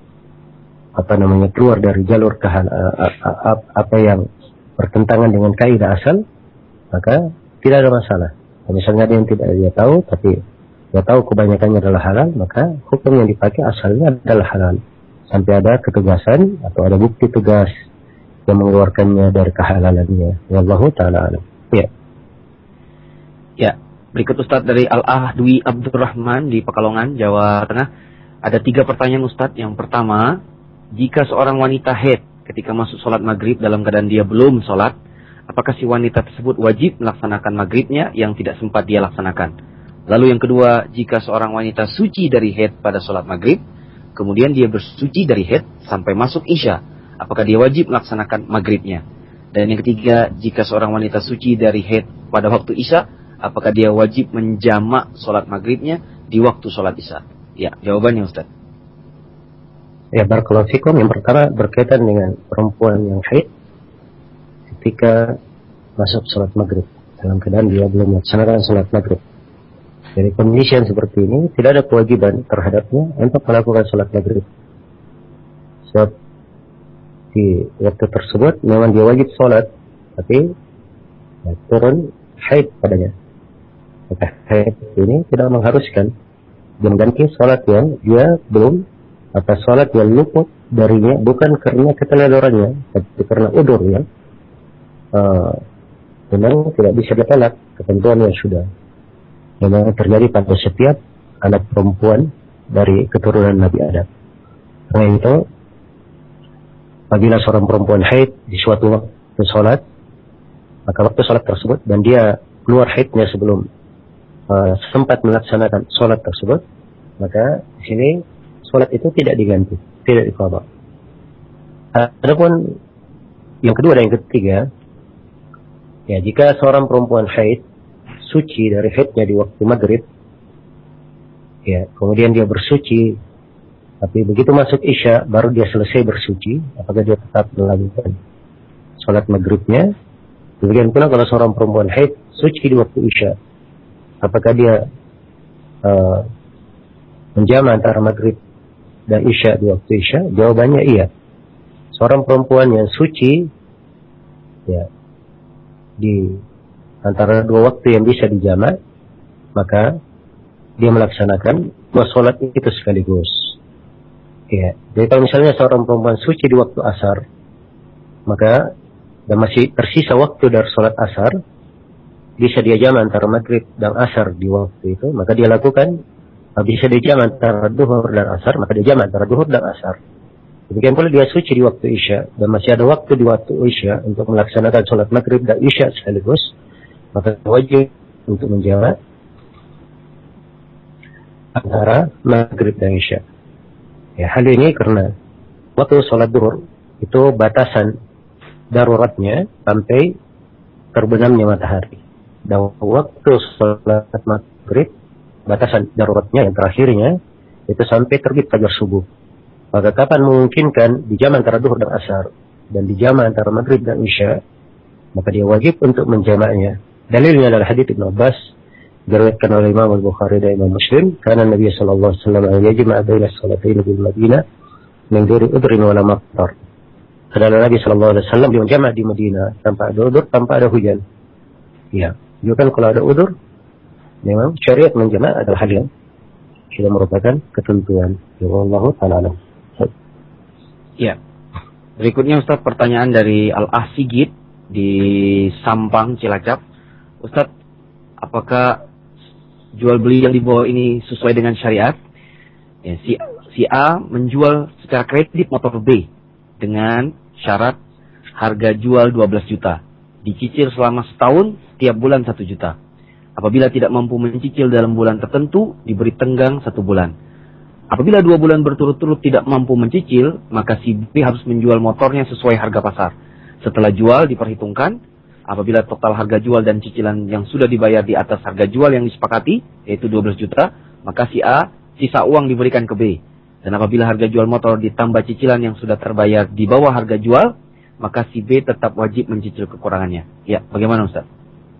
apa namanya keluar dari jalur kehal, uh, uh, uh, apa yang bertentangan dengan kaidah asal, maka tidak ada masalah. Misalnya ada yang tidak dia tahu, tapi dia tahu kebanyakannya adalah halal, maka hukum yang dipakai asalnya adalah halal. Sampai ada ketegasan atau ada bukti tegas yang mengeluarkannya dari kehalalannya. Wallahu ta'ala alam. Ya. Ya. Berikut Ustadz dari Al-Ah Dwi Abdurrahman di Pekalongan, Jawa Tengah. Ada tiga pertanyaan Ustadz. Yang pertama, jika seorang wanita haid ketika masuk sholat maghrib dalam keadaan dia belum sholat, apakah si wanita tersebut wajib melaksanakan maghribnya yang tidak sempat dia laksanakan? Lalu yang kedua, jika seorang wanita suci dari haid pada sholat maghrib, kemudian dia bersuci dari haid sampai masuk isya, apakah dia wajib melaksanakan maghribnya? Dan yang ketiga, jika seorang wanita suci dari haid pada waktu isya, apakah dia wajib menjamak sholat maghribnya di waktu sholat isya? Ya, jawabannya Ustaz. Ya, barakallahu fikum. Yang pertama berkaitan dengan perempuan yang haid ketika masuk sholat maghrib dalam keadaan dia belum melaksanakan sholat maghrib. Dari kondisi yang seperti ini tidak ada kewajiban terhadapnya untuk melakukan sholat maghrib. Sebab di waktu tersebut memang dia wajib sholat, tapi ya, turun haid padanya. Maka haid ini tidak mengharuskan dia mengganti sholat yang dia belum, atau sholat yang luput darinya bukan karena keteledorannya, tapi karena udur ya. Uh, memang tidak bisa ditolak ketentuan yang sudah memang terjadi pada setiap anak perempuan dari keturunan Nabi Adam. Karena itu, apabila seorang perempuan haid di suatu waktu sholat, maka waktu sholat tersebut dan dia keluar haidnya sebelum uh, sempat melaksanakan sholat tersebut, maka di sini sholat itu tidak diganti, tidak diqadha. Uh, adapun yang kedua dan yang ketiga, ya, jika seorang perempuan haid suci dari haidnya di waktu maghrib, ya, kemudian dia bersuci, tapi begitu masuk isya baru dia selesai bersuci, apakah dia tetap melanjutkan sholat maghribnya? Demikian pula kalau seorang perempuan haid suci di waktu isya, apakah dia uh, menjamak antara maghrib dan isya di waktu isya? Jawabannya iya. Seorang perempuan yang suci, ya, di antara dua waktu yang bisa dijamak, maka dia melaksanakan dua sholat itu sekaligus. Ya, jadi kalau misalnya seorang perempuan suci di waktu asar, maka dan masih tersisa waktu dari sholat asar, bisa dia jamak antara maghrib dan asar di waktu itu, maka dia lakukan. Bisa dia jamak antara duhur dan asar, maka dia jamak antara duhur dan asar. Demikian pula dia suci di waktu isya dan masih ada waktu di waktu isya untuk melaksanakan sholat maghrib dan isya sekaligus, maka wajib untuk menjamak antara maghrib dan isya. Ya, hal ini karena waktu sholat duhur itu batasan daruratnya sampai terbenamnya matahari. Dan waktu sholat maghrib batasan daruratnya yang terakhirnya itu sampai terbit fajar subuh. Maka kapan memungkinkan dijamak antara duhur dan asar dan dijamak antara maghrib dan isya, maka dia wajib untuk menjamaknya. Dalilnya adalah hadits Ibnu Abbas diriwayatkan oleh Imam Al-Bukhari dan Imam Muslim, karena Nabi sallallahu alaihi wasallam yajma' baina salatayn bil Madinah min ghairi udhrin wala maqtar. Karena Nabi sallallahu alaihi wasallam dia menjamak di Madinah tanpa ada udzur, tanpa ada hujan. Ya, juga kalau ada udzur, memang syariat menjamak adalah hal yang sudah merupakan ketentuan. Ya Allah taala. Ya. Berikutnya Ustaz, pertanyaan dari Al-Ah Sigit di Sampang, Cilacap. Ustaz, apakah jual beli yang dibawa ini sesuai dengan syariat? Ya, si, si A menjual secara kredit motor B dengan syarat harga jual dua belas juta. Dicicil selama setahun, tiap bulan satu juta. Apabila tidak mampu mencicil dalam bulan tertentu, diberi tenggang satu bulan. Apabila dua bulan berturut-turut tidak mampu mencicil, maka si B harus menjual motornya sesuai harga pasar. Setelah jual diperhitungkan, apabila total harga jual dan cicilan yang sudah dibayar di atas harga jual yang disepakati, yaitu dua belas juta, maka si A sisa uang diberikan ke B. Dan apabila harga jual motor ditambah cicilan yang sudah terbayar di bawah harga jual, maka si B tetap wajib mencicil kekurangannya. Ya, bagaimana Ustaz?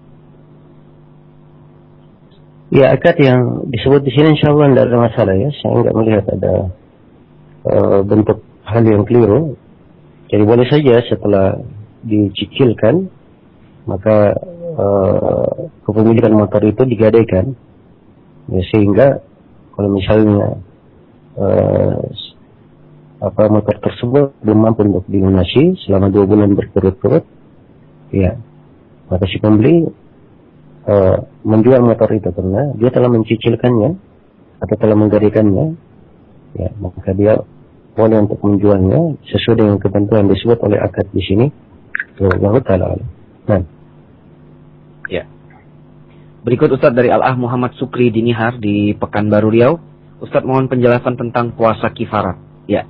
Ya, akad yang disebut di sini insya Allah tidak ada masalah ya. Saya enggak melihat ada uh, bentuk hal yang keliru. Jadi boleh saja setelah dicicilkan, maka uh, kepemilikan motor itu digadaikan. Ya, sehingga kalau misalnya uh, apa motor tersebut belum mampu untuk dilunasi selama dua bulan berturut-turut, ya, maka si pembeli Uh, menjual motor itu karena dia telah mencicilkannya atau telah menggadaikannya, ya, maka dia boleh untuk menjualnya sesuai dengan ketentuan disebut oleh akad di sini. Allah taala. Nah, ya. Berikut Ustaz dari Al-Ah Muhammad Sukri Dinihar di Pekanbaru Riau. Ustaz mohon penjelasan tentang puasa kifarat. Ya.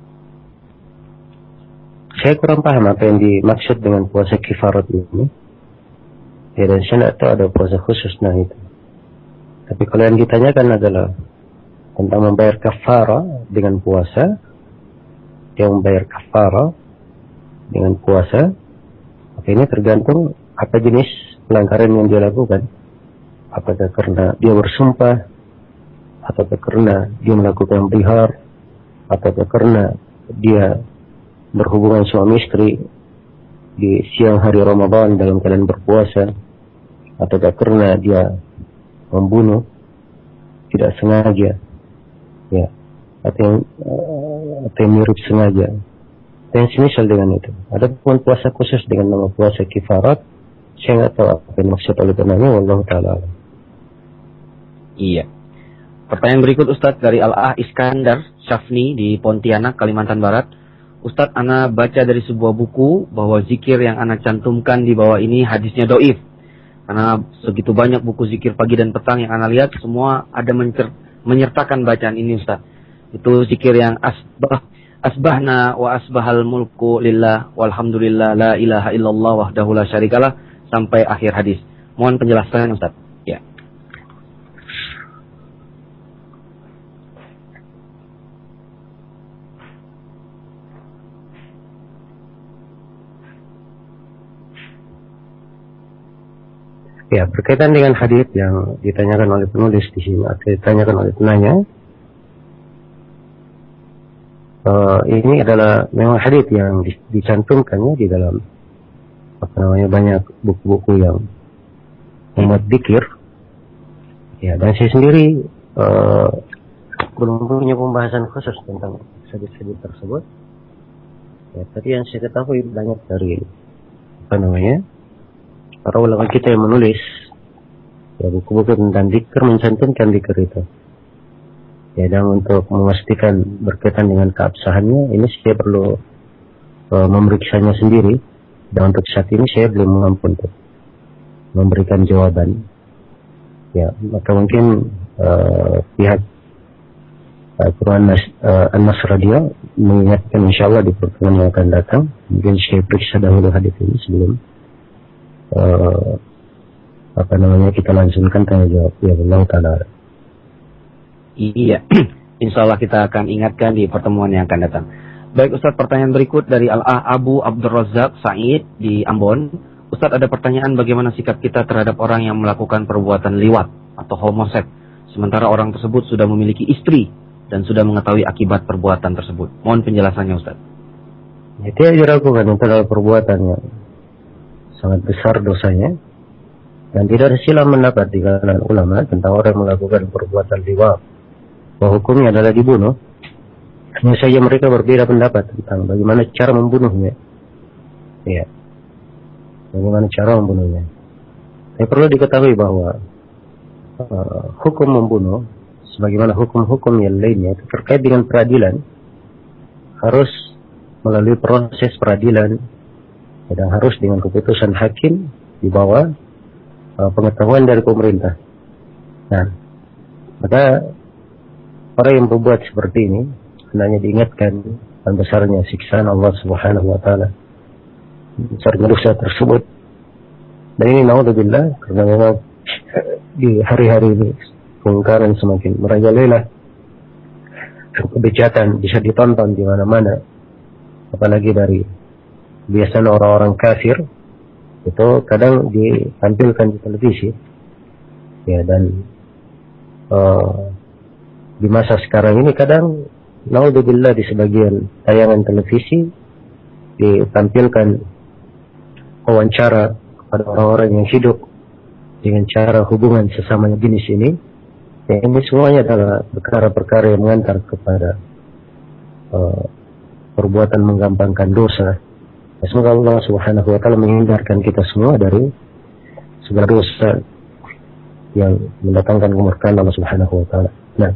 Saya kurang paham apa yang dimaksud dengan puasa kifarat ini. Ya, dan saya tidak tahu ada puasa khusus nah itu. Tapi kalau yang ditanyakan adalah tentang membayar kafara dengan puasa, dia membayar kafara dengan puasa, maka ini tergantung apa jenis pelanggaran yang dia lakukan. Apakah karena dia bersumpah, ataukah karena dia melakukan bihar, ataukah karena dia berhubungan suami istri di siang hari Ramadan dalam keadaan berpuasa, atau karena dia membunuh tidak sengaja, ya, atau yang, atau yang mirip sengaja, atau yang semisal dengan itu. Ada pun puasa khusus dengan nama puasa kifarat, saya nggak tahu apa yang maksud oleh penanya. Wallahu taala. Iya. Pertanyaan berikut Ustadz dari Al-Ah Iskandar Syafni di Pontianak, Kalimantan Barat. Ustadz, ana baca dari sebuah buku bahwa zikir yang ana cantumkan di bawah ini hadisnya doif. Karena segitu banyak buku zikir pagi dan petang yang ana lihat, semua ada mencer- menyertakan bacaan ini Ustadz. Itu zikir yang asbah, asbahna wa asbahal mulku lillah walhamdulillah la ilaha illallah wahdahu la syarikalah sampai akhir hadis. Mohon penjelasannya Ustadz. Ya. Ya, berkaitan dengan hadis yang ditanyakan oleh penulis di sini, atau ditanyakan oleh penanya, uh, ini adalah memang hadits yang dicantumkannya di dalam apa namanya banyak buku-buku yang memuat dzikir. Ya, dan saya sendiri uh, belum punya pembahasan khusus tentang hadits-hadits tersebut. Ya, tapi yang saya ketahui banyak dari apa namanya para ulama kita yang menulis ya buku-buku tentang dzikir mencantumkan dzikir itu. Ya, dan untuk memastikan berkaitan dengan keabsahannya, ini saya perlu uh, memeriksanya sendiri. Dan untuk saat ini saya belum mampu untuk memberikan jawaban. Ya, maka mungkin uh, pihak uh, Quran Nas, uh, An-Nas Radio mengingatkan insyaallah di pertemuan yang akan datang. Mungkin saya periksa dahulu hadis ini sebelum uh, apa namanya kita langsungkan tanya jawab. Ya Allah Ta'ala. Iya, insya Allah kita akan ingatkan di pertemuan yang akan datang. Baik Ustaz, pertanyaan berikut dari Al-Ah Abu Abdul Razak Said di Ambon. Ustaz, ada pertanyaan bagaimana sikap kita terhadap orang yang melakukan perbuatan liwat atau homoseks, sementara orang tersebut sudah memiliki istri dan sudah mengetahui akibat perbuatan tersebut. Mohon penjelasannya Ustaz. Itu yang diragukan itu adalah perbuatan yang sangat besar dosanya. Dan tidak ada silang pendapat di kalangan ulama tentang orang yang melakukan perbuatan liwat. Bahwa hukumnya adalah dibunuh. Hanya saja mereka berbeda pendapat tentang bagaimana cara membunuhnya. Ya, bagaimana cara membunuhnya. Tapi perlu diketahui bahwa uh, hukum membunuh, sebagaimana hukum-hukum yang lainnya, itu terkait dengan peradilan, harus melalui proses peradilan, dan harus dengan keputusan hakim di bawah uh, pengetahuan dari pemerintah. Nah, maka orang yang berbuat seperti ini hendaknya diingatkan dan besarnya siksaan Allah Subhanahu wa taala, besarnya dosa tersebut. Dan ini naudzubillah, karena memang di hari-hari ini kemungkaran semakin merajalela, kebejatan bisa ditonton di mana-mana, apalagi dari biasanya orang-orang kafir itu kadang ditampilkan di televisi, ya, dan uh, di masa sekarang ini kadang naudzubillah di sebagian tayangan televisi ditampilkan wawancara kepada orang-orang yang hidup dengan cara hubungan sesama jenis ini. Ya, ini semuanya adalah perkara-perkara yang mengantar kepada uh, perbuatan menggampangkan dosa. Ya, semoga Allah Subhanahu wa taala menghindarkan kita semua dari segala dosa yang mendatangkan kemurkaan Allah Subhanahu wa taala. Nah,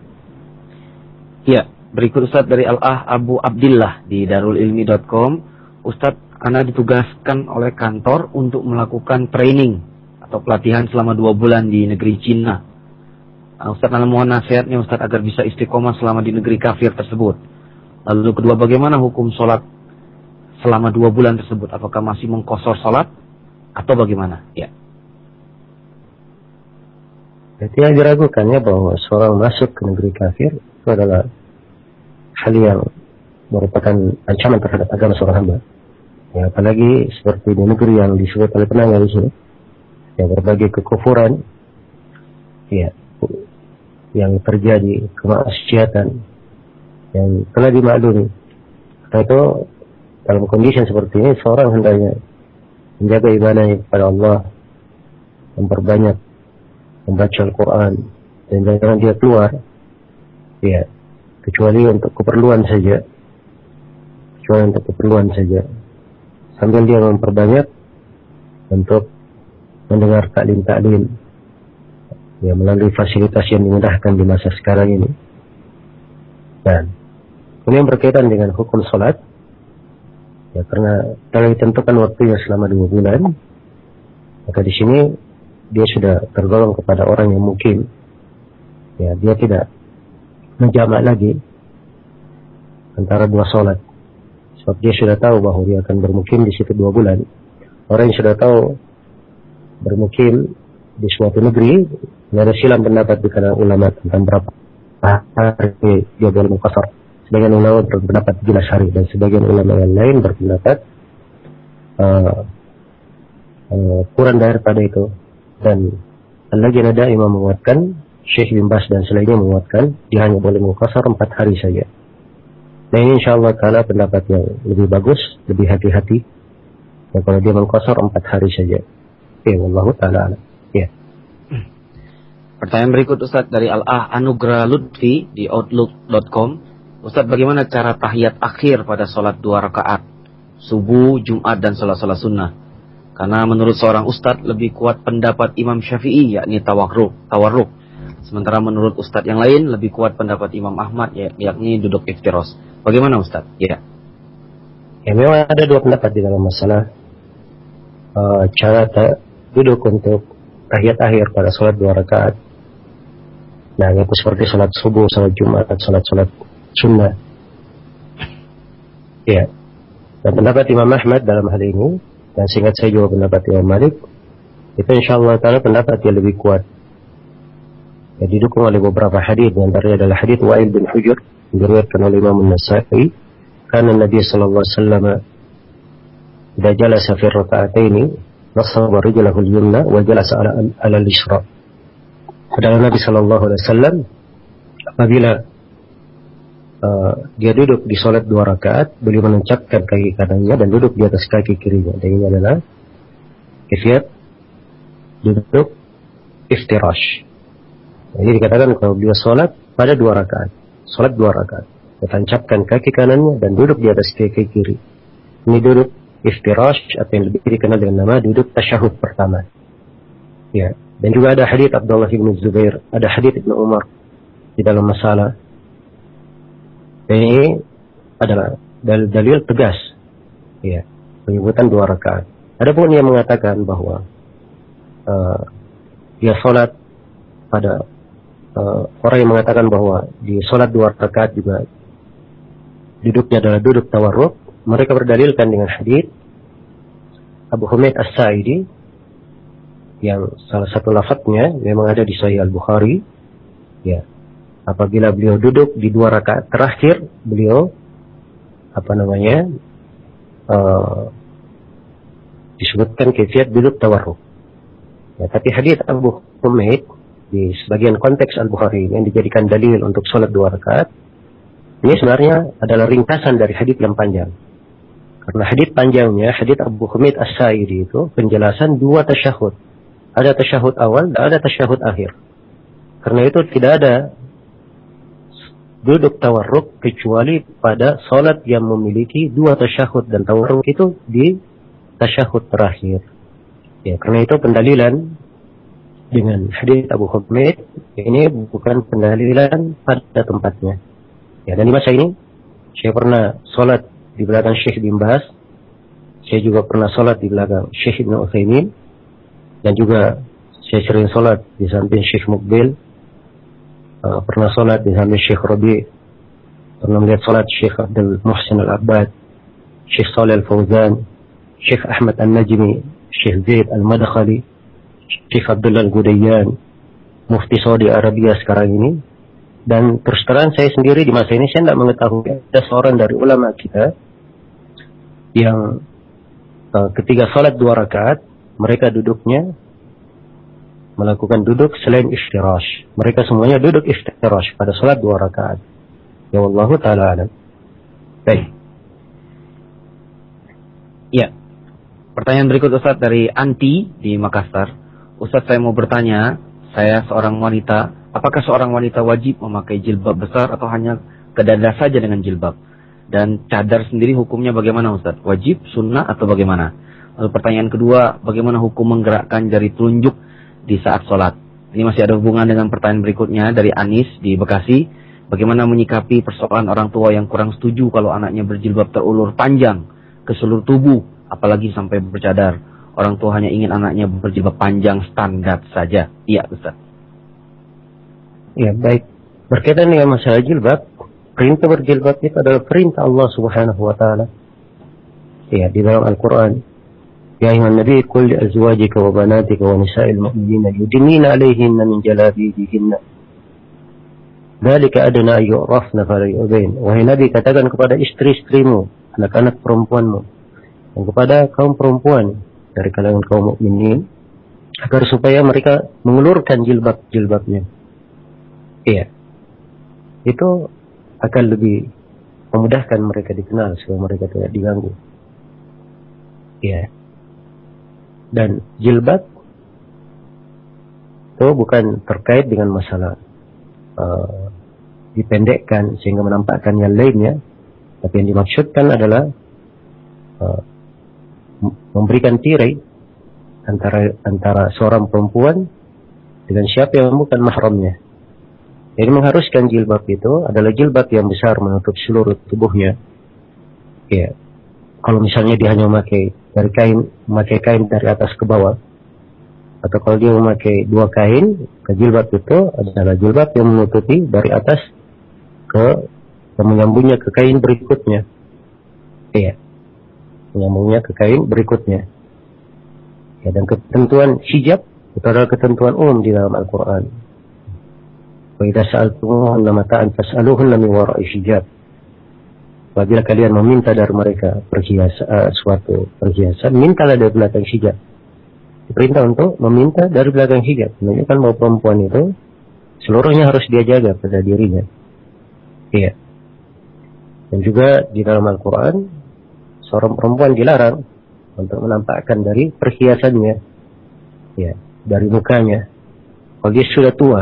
ya, berikut Ustaz dari Al-Ah Abu Abdillah di darul ilmi dot com. Ustaz, Anda ditugaskan oleh kantor untuk melakukan training atau pelatihan selama dua bulan di negeri Cina. Nah, Ustaz, Anda mohon nasihatnya Ustaz agar bisa istiqomah selama di negeri kafir tersebut. Lalu kedua, bagaimana hukum sholat selama dua bulan tersebut? Apakah masih mengqashar sholat atau bagaimana? Ya. Jadi yang diragukannya bahwa seorang masuk ke negeri kafir itu adalah hal yang merupakan ancaman terhadap agama seorang hamba. Ya, apalagi seperti di negeri yang disebut oleh penanya di sini, ya, berbagai kekufuran, ya, yang terjadi, kemaksiatan yang telah dimaklumi. Karena itu dalam kondisi seperti ini seorang hendaknya menjaga ibadahnya kepada Allah, memperbanyak membaca Al-Quran, dan jangan dia keluar, ya, kecuali untuk keperluan saja, kecuali untuk keperluan saja, sambil dia memperbanyak untuk mendengar taklim-taklim, ya, melalui fasilitas yang dimudahkan di masa sekarang ini. Dan ini yang berkaitan dengan hukum sholat, ya, karena telah ditentukan waktunya selama dua bulan, maka di sini dia sudah tergolong kepada orang yang mukim, ya, dia tidak menjamak lagi antara dua sholat, sebab dia sudah tahu bahwa dia akan bermukim di situ dua bulan. Orang yang sudah tahu bermukim di suatu negeri, tidak ada silang pendapat di kalangan ulama tentang berapa hari dia boleh mengqashar. Sebagian ulama berpendapat tujuh belas hari, dan sebagian ulama yang lain berpendapat uh, uh, kurang daripada itu. Dan lagi ada imam menguatkan, Syekh bin Bas dan selainnya menguatkan, dia hanya boleh mengqashar empat hari saja. Nah ini insyaallah ta'ala pendapat yang lebih bagus, lebih hati-hati. Dan kalau dia mengqasar empat hari saja. Ya, wallahu ta'ala. Ya. Pertanyaan berikut Ustaz dari Al-Ah Anugrah Lutfi di outlook dot com. Ustaz, bagaimana cara tahiyat akhir pada sholat dua rakaat subuh, Jumat dan sholat-sholat sunnah? Karena menurut seorang Ustaz lebih kuat pendapat Imam Syafi'i yakni tawarruk, tawarruk. Sementara menurut Ustaz yang lain lebih kuat pendapat Imam Ahmad yakni duduk iftiros. Bagaimana Ustaz? Ya. Ya memang ada dua pendapat di dalam masalah uh, cara ta- duduk untuk tahiyat akhir pada sholat dua rakaat. Nah, itu seperti sholat subuh, sholat Jumat, dan sholat-sholat sunnah. Ya. Dan pendapat Imam Ahmad dalam hal ini, dan singkat saya juga pendapat Imam Malik, itu insyaallah ta'ala pendapat yang lebih kuat. Ya, didukung oleh beberapa hadis, di antaranya adalah hadis Wa'il bin Hujr, diriwayatkan oleh Imam An-Nasa'i, karena Nabi sallallahu alaihi wasallam idza jalasa fi raka'ataini, nasaba rijlahu al-yumna wa jalasa ala al-yusra. Adalah Nabi sallallahu alaihi wasallam apabila uh, dia duduk di salat dua rakaat, beliau menancapkan kaki kanannya dan duduk di atas kaki kirinya. Dan ini adalah kaifiat duduk iftirash. Jadi dikatakan kalau beliau salat pada dua rakaat, salat dua rakaat, mentancapkan kaki kanannya dan duduk di atas kaki kiri. Ini duduk iftirash atau yang lebih dikenal dengan nama duduk tasyahud pertama. Ya. Dan juga ada hadits Abdullah bin Zubair, ada hadits Ibnu Umar di dalam masalah. Ini adalah dalil, dalil tegas, ya, penyebutan dua rakaat. Ada pun yang mengatakan bahwa uh, dia sholat pada uh, orang yang mengatakan bahwa di sholat dua rakaat juga duduknya adalah duduk tawarruk. Mereka berdalilkan dengan hadits Abu Humaid As-Sa'idi yang salah satu lafadznya memang ada di Sahih Al-Bukhari. Ya, apabila beliau duduk di dua rakaat terakhir, beliau apa namanya uh, disebutkan kaifiat duduk tawarruk. Ya, tapi hadits Abu Humaid di sebagian konteks Al-Bukhari yang dijadikan dalil untuk sholat dua rakaat, ini sebenarnya adalah ringkasan dari hadits yang panjang. Karena hadits panjangnya, hadits Abu Humaid As-Sa'idi itu penjelasan dua tasyahud. Ada tasyahud awal dan ada tasyahud akhir. Karena itu tidak ada duduk tawarruk kecuali pada salat yang memiliki dua tasyahud, dan tawarruk itu di tasyahud terakhir. Ya, karena itu pendalilan dengan hadits Abu Humaid ini bukan pendalilan pada tempatnya. Ya, dan di masa ini saya pernah salat di belakang Syekh bin Baz. Saya juga pernah salat di belakang Syekh Ibnu Utsaimin. Dan juga saya sering sholat di samping Syekh Mukbil, uh, pernah sholat di samping Syekh Rabi, pernah melihat sholat Syekh Abdul Muhsin Al-Abbad, Syekh Shalih Al-Fauzan, Syekh Ahmad Al-Najmi, Syekh Zaid Al-Madkhali, Syekh Abdullah Al-Gudayyan, Mufti Saudi Arabia sekarang ini. Dan terus terang saya sendiri di masa ini saya tidak mengetahui ada seorang dari ulama kita yang uh, ketika sholat dua rakaat mereka duduknya melakukan duduk selain iftirash. Mereka semuanya duduk iftirash pada salat dua rakaat. Ya wallahu ta'ala alam. Baik. Ya. Pertanyaan berikut Ustaz dari Anti di Makassar. Ustaz, saya mau bertanya, saya seorang wanita, apakah seorang wanita wajib memakai jilbab besar atau hanya ke dada saja dengan jilbab? Dan cadar sendiri hukumnya bagaimana Ustaz? Wajib, sunnah atau bagaimana? Lalu pertanyaan kedua, bagaimana hukum menggerakkan jari telunjuk di saat sholat? Ini masih ada hubungan dengan pertanyaan berikutnya dari Anis di Bekasi. Bagaimana menyikapi persoalan orang tua yang kurang setuju kalau anaknya berjilbab terulur panjang ke seluruh tubuh, apalagi sampai bercadar. Orang tua hanya ingin anaknya berjilbab panjang standar saja. Iya, Ustaz. Ya, baik. Berkaitan dengan masalah jilbab, perintah berjilbab itu adalah perintah Allah Subhanahu wa taala. Ya, di dalam Al-Qur'an. Ya ayuhan nabi qul li azwajika wa banatika wa nisa'il mu'minina yudnina 'alayhinna min jalabibihinna. Dzalika adna yu'rafna fala yu'dzain. Wahai Nabi, katakan kepada istri-istrimu, anak-anak perempuanmu, dan kepada kaum perempuan dari kalangan kaum mukminin, agar supaya mereka mengulurkan jilbab-jilbabnya. Iya. Itu akan lebih memudahkan mereka dikenal supaya mereka tidak diganggu. Ya. Dan jilbab itu bukan terkait dengan masalah uh, dipendekkan sehingga menampakkan yang lainnya, tapi yang dimaksudkan adalah uh, memberikan tirai antara antara seorang perempuan dengan siapa yang bukan mahramnya. Jadi mengharuskan jilbab itu adalah jilbab yang besar menutup seluruh tubuhnya. Ya, kalau misalnya dia hanya memakai dari kain, memakai kain dari atas ke bawah, atau kalau dia memakai dua kain, ke jilbab itu adalah jilbab yang menutupi dari atas ke yang menyambungnya ke kain berikutnya. Iya. Menyambungnya ke kain berikutnya. Ya, dan ketentuan hijab itu adalah ketentuan umum di dalam Al-Quran. Wa idza sa'altumuhunna mata'an fas'aluhunna min wara'i hijab. Apabila kalian meminta dari mereka perhiasan, uh, suatu perhiasan, mintalah dari belakang hijab. Diperintah untuk meminta dari belakang hijab, menunjukkan bahwa perempuan itu seluruhnya harus dia jaga pada dirinya. Iya. Dan juga di dalam Al-Quran, seorang perempuan dilarang untuk menampakkan dari perhiasannya, ya, dari mukanya. Kalau dia sudah tua,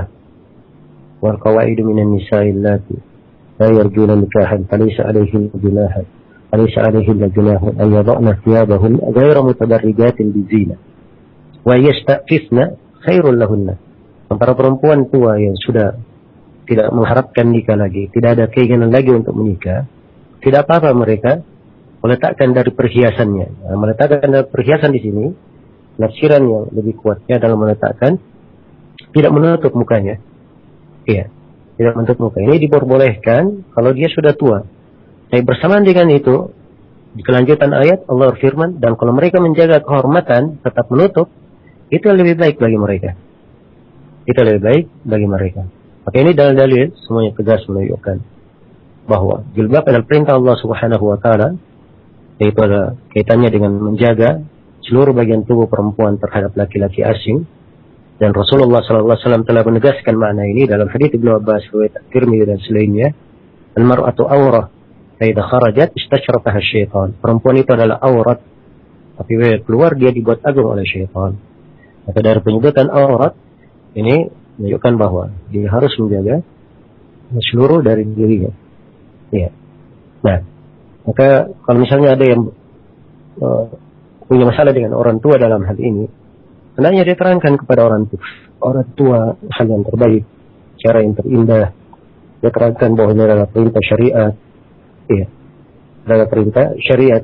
wal qawaidu minan nisa'i allati la yarjuna nikahan falaysa 'alayhinna junahun falaysa 'alayhinna junahun an yad'na thiyabahunna ghayra mutabarrijatin bizina wa yasta'fifna khairul lahunna. Para perempuan tua yang sudah tidak mengharapkan nikah lagi, tidak ada keinginan lagi untuk menikah, tidak apa-apa mereka meletakkan dari perhiasannya. Nah, meletakkan dari perhiasan di sini, nafsiran yang lebih kuatnya adalah meletakkan tidak menutup mukanya. Iya, tidak menutup muka. Ini diperbolehkan kalau dia sudah tua. Tapi bersamaan dengan itu, di kelanjutan ayat Allah berfirman, dan kalau mereka menjaga kehormatan tetap menutup, itu lebih baik bagi mereka. Itu lebih baik bagi mereka. Maka ini dalil-dalil semuanya tegas menunjukkan bahwa jilbab adalah perintah Allah Subhanahu wa taala, yaitu ada kaitannya dengan menjaga seluruh bagian tubuh perempuan terhadap laki-laki asing. Dan Rasulullah sallallahu alaihi wasallam telah menegaskan makna ini dalam hadits Ibnu Abbas riwayat Tirmidzi dan selainnya, al-mar'atu awrah fa idza kharajat istashrafaha syaitan. Perempuan itu adalah aurat, tapi bila keluar dia dibuat agung oleh syaitan. Maka dari penyebutan aurat ini menunjukkan bahwa dia harus menjaga seluruh dari dirinya. Ya. Nah, maka kalau misalnya ada yang uh, punya masalah dengan orang tua dalam hal ini, hendaknya dia terangkan kepada orang tua, orang tua hal yang terbaik, cara yang terindah. Dia terangkan bahwa ini adalah perintah syariat, ya, adalah perintah syariat.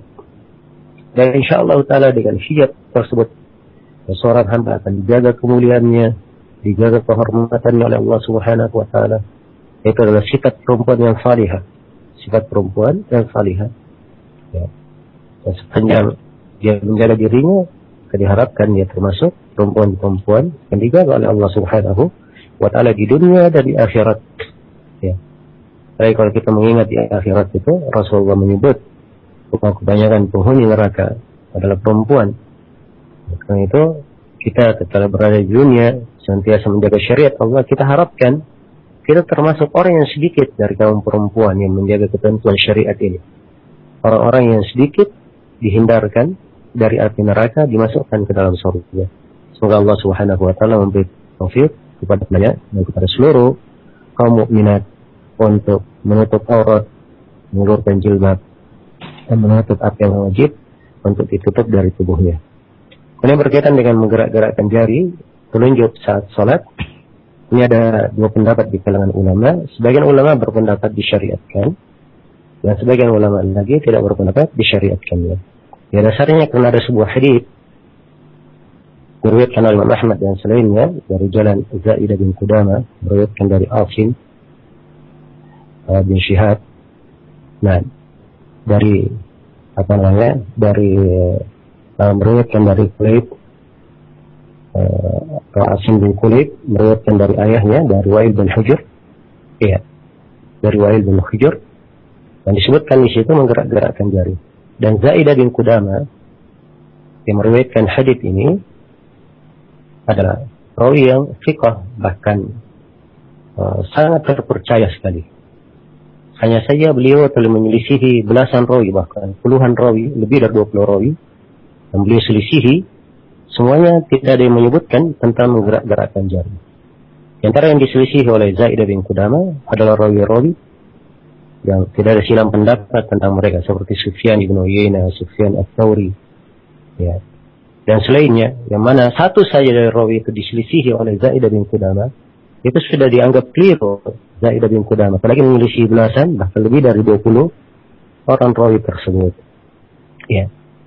Dan insya Allah Taala dengan hijab tersebut, seorang hamba akan dijaga kemuliaannya, dijaga kehormatannya oleh Allah Subhanahu Wa Taala. Itu adalah sifat perempuan yang salihah. Sifat perempuan yang salihah. Ya. Dan sepanjang dia menjaga dirinya, diharapkan dia termasuk perempuan-perempuan yang dijaga oleh Allah Subhanahu wa Ta'ala di dunia dan di akhirat. Ya. Tapi kalau kita mengingat di akhirat itu, Rasulullah menyebut bahwa kebanyakan penghuni neraka adalah perempuan. Karena itu kita ketika berada di dunia senantiasa menjaga syariat Allah, kita harapkan kita termasuk orang yang sedikit dari kaum perempuan yang menjaga ketentuan syariat ini. Orang-orang yang sedikit dihindarkan dari api neraka, dimasukkan ke dalam surga. Semoga Allah Subhanahu wa taala memberi taufik kepada banyak dan kepada seluruh kaum mukminat untuk menutup aurat, mengulurkan jilbab, dan menutup apa yang wajib untuk ditutup dari tubuhnya. Ini berkaitan dengan menggerak-gerakkan jari, telunjuk saat salat. Ini ada dua pendapat di kalangan ulama. Sebagian ulama berpendapat disyariatkan, dan sebagian ulama lagi tidak berpendapat disyariatkannya. Ya, dasarnya karena ada sebuah hadits diriwayatkan oleh Imam Ahmad dan selainnya dari jalan Zaidah bin Qudamah, diriwayatkan dari Asim uh, bin Shihab. Nah, dari apa namanya? Dari uh, meriwayatkan dari Qulaib, uh, Asim bin Qulaib meriwayatkan dari ayahnya dari Wa'il bin Hujr. Iya, dari Wa'il bin Hujr. Dan disebutkan di situ menggerak-gerakkan jari. Dan Zaidah bin Qudamah yang meriwayatkan hadits ini adalah rawi yang thiqah, bahkan uh, sangat terpercaya sekali, Hanya saja beliau telah menyelisihi belasan rawi, bahkan puluhan rawi, lebih dari dua puluh rawi. Dan beliau selisihi, semuanya tidak ada yang menyebutkan tentang menggerak-gerakkan jari. Di antara yang diselisihi oleh Zaidah bin Qudamah adalah rawi-rawi yang tidak ada silang pendapat tentang mereka, seperti Sufyan ibn Uyainah, Sufyan ats-Tsauri, ya. Dan selainnya, yang mana satu saja dari rawi itu diselisihi oleh Zaidah bin Qudamah, itu sudah dianggap keliru Zaidah bin Qudamah. Apalagi menyelisih belasan, bahkan lebih dari dua puluh orang rawi tersebut. Ya.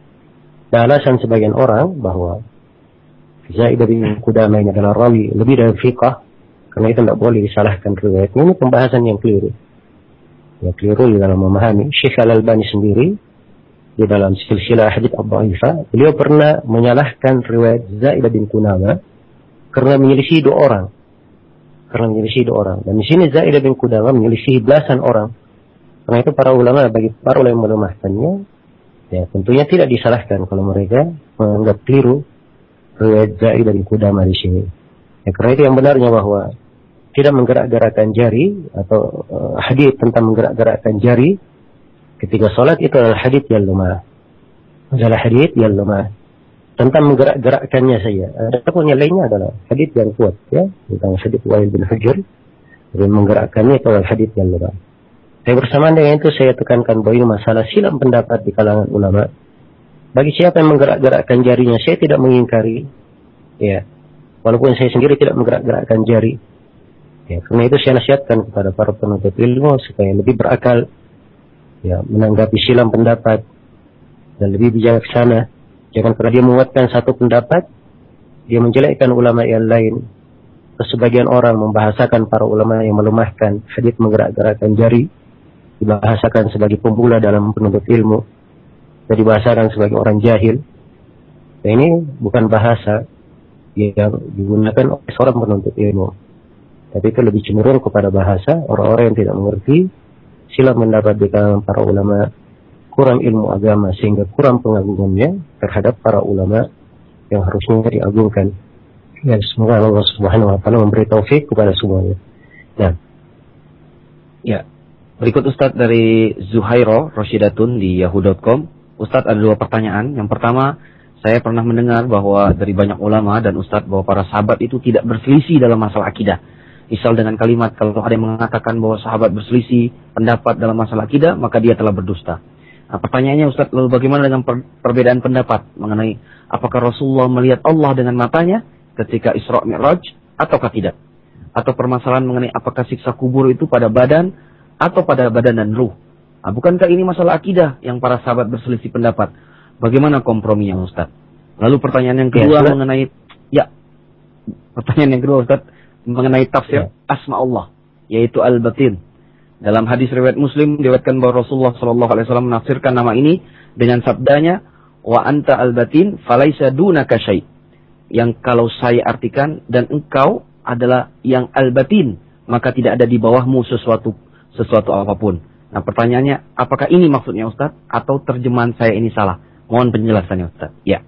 Dan alasan sebagian orang bahwa Zaidah bin Qudamah ini adalah rawi lebih dari fiqah, karena itu tidak boleh disalahkan riwayat. Ini pembahasan yang keliru. Ya, keliru di dalam memahami. Syekh Al-Albani sendiri di dalam silsilah hadits ad-dhaifah, beliau pernah menyalahkan riwayat Zaidah bin Qudamah karena menyelisih dua orang. Karena menyelisih dua orang. Dan di sini Zaidah bin Qudamah menyelisih belasan orang. Karena itu para ulama, bagi para ulama yang melemahkannya, ya tentunya tidak disalahkan kalau mereka menganggap keliru riwayat Zaidah bin Qudamah di sini. Ya, karena itu yang benarnya bahwa tidak menggerak-gerakkan jari atau uh, hadits tentang menggerak-gerakkan jari ketika sholat itu adalah hadits yang lemah. Adalah hadits yang lemah. Tentang menggerak-gerakkannya saja. Adapun yang lainnya adalah hadits yang kuat, ya, tentang hadits Wa'il bin Hujr. Dan menggerakkannya itu adalah hadits yang lemah. Saya bersamaan dengan itu saya tekankan bahwa ini masalah silang pendapat di kalangan ulama. Bagi siapa yang menggerak-gerakkan jarinya, saya tidak mengingkari, ya, walaupun saya sendiri tidak menggerak-gerakkan jari. Ya, karena itu saya nasihatkan kepada para penuntut ilmu supaya lebih berakal, ya, menanggapi silang pendapat dan lebih bijaksana. Jangan karena dia menguatkan satu pendapat, dia menjelekkan ulama yang lain. Sebagian orang membahasakan para ulama yang melemahkan hadits menggerak-gerakkan jari, dibahasakan sebagai pemula dalam penuntut ilmu, dan dibahasakan sebagai orang jahil. Dan ini bukan bahasa yang digunakan oleh seorang penuntut ilmu, tapi itu lebih cenderung kepada bahasa orang-orang yang tidak mengerti silang pendapat di kalangan para ulama, kurang ilmu agama sehingga kurang pengagungannya terhadap para ulama yang harusnya diagungkan. Ya, semoga Allah Subhanahu wa taala memberi taufik kepada semuanya. Nah, ya. Berikut Ustadz dari Zuhairo Roshidatun di yahoo dot com. Ustadz ada dua pertanyaan. Yang pertama, saya pernah mendengar bahwa dari banyak ulama dan Ustadz bahwa para sahabat itu tidak berselisih dalam masalah akidah. Misal dengan kalimat kalau ada yang mengatakan bahwa sahabat berselisih pendapat dalam masalah akidah, maka dia telah berdusta. Nah, pertanyaannya Ustadz, lalu bagaimana dengan per perbedaan pendapat mengenai apakah Rasulullah melihat Allah dengan matanya ketika Isra Mi'raj ataukah tidak? Atau permasalahan mengenai apakah siksa kubur itu pada badan atau pada badan dan ruh? Nah, bukankah ini masalah akidah yang para sahabat berselisih pendapat? Bagaimana komprominya Ustadz? Lalu pertanyaan yang kedua ya, mengenai ya pertanyaan yang kedua Ustadz mengenai tafsir ya. Asma Allah, yaitu Al-Batin. Dalam hadis riwayat Muslim diriwayatkan bahwa Rasulullah Shallallahu Alaihi Wasallam menafsirkan nama ini dengan sabdanya, wa anta al-batin falaisa dunaka syai'. Yang kalau saya artikan, dan engkau adalah yang al-batin, maka tidak ada di bawahmu sesuatu sesuatu apapun. Nah, pertanyaannya, apakah ini maksudnya Ustaz atau terjemahan saya ini salah? Mohon penjelasannya Ustaz. Ya.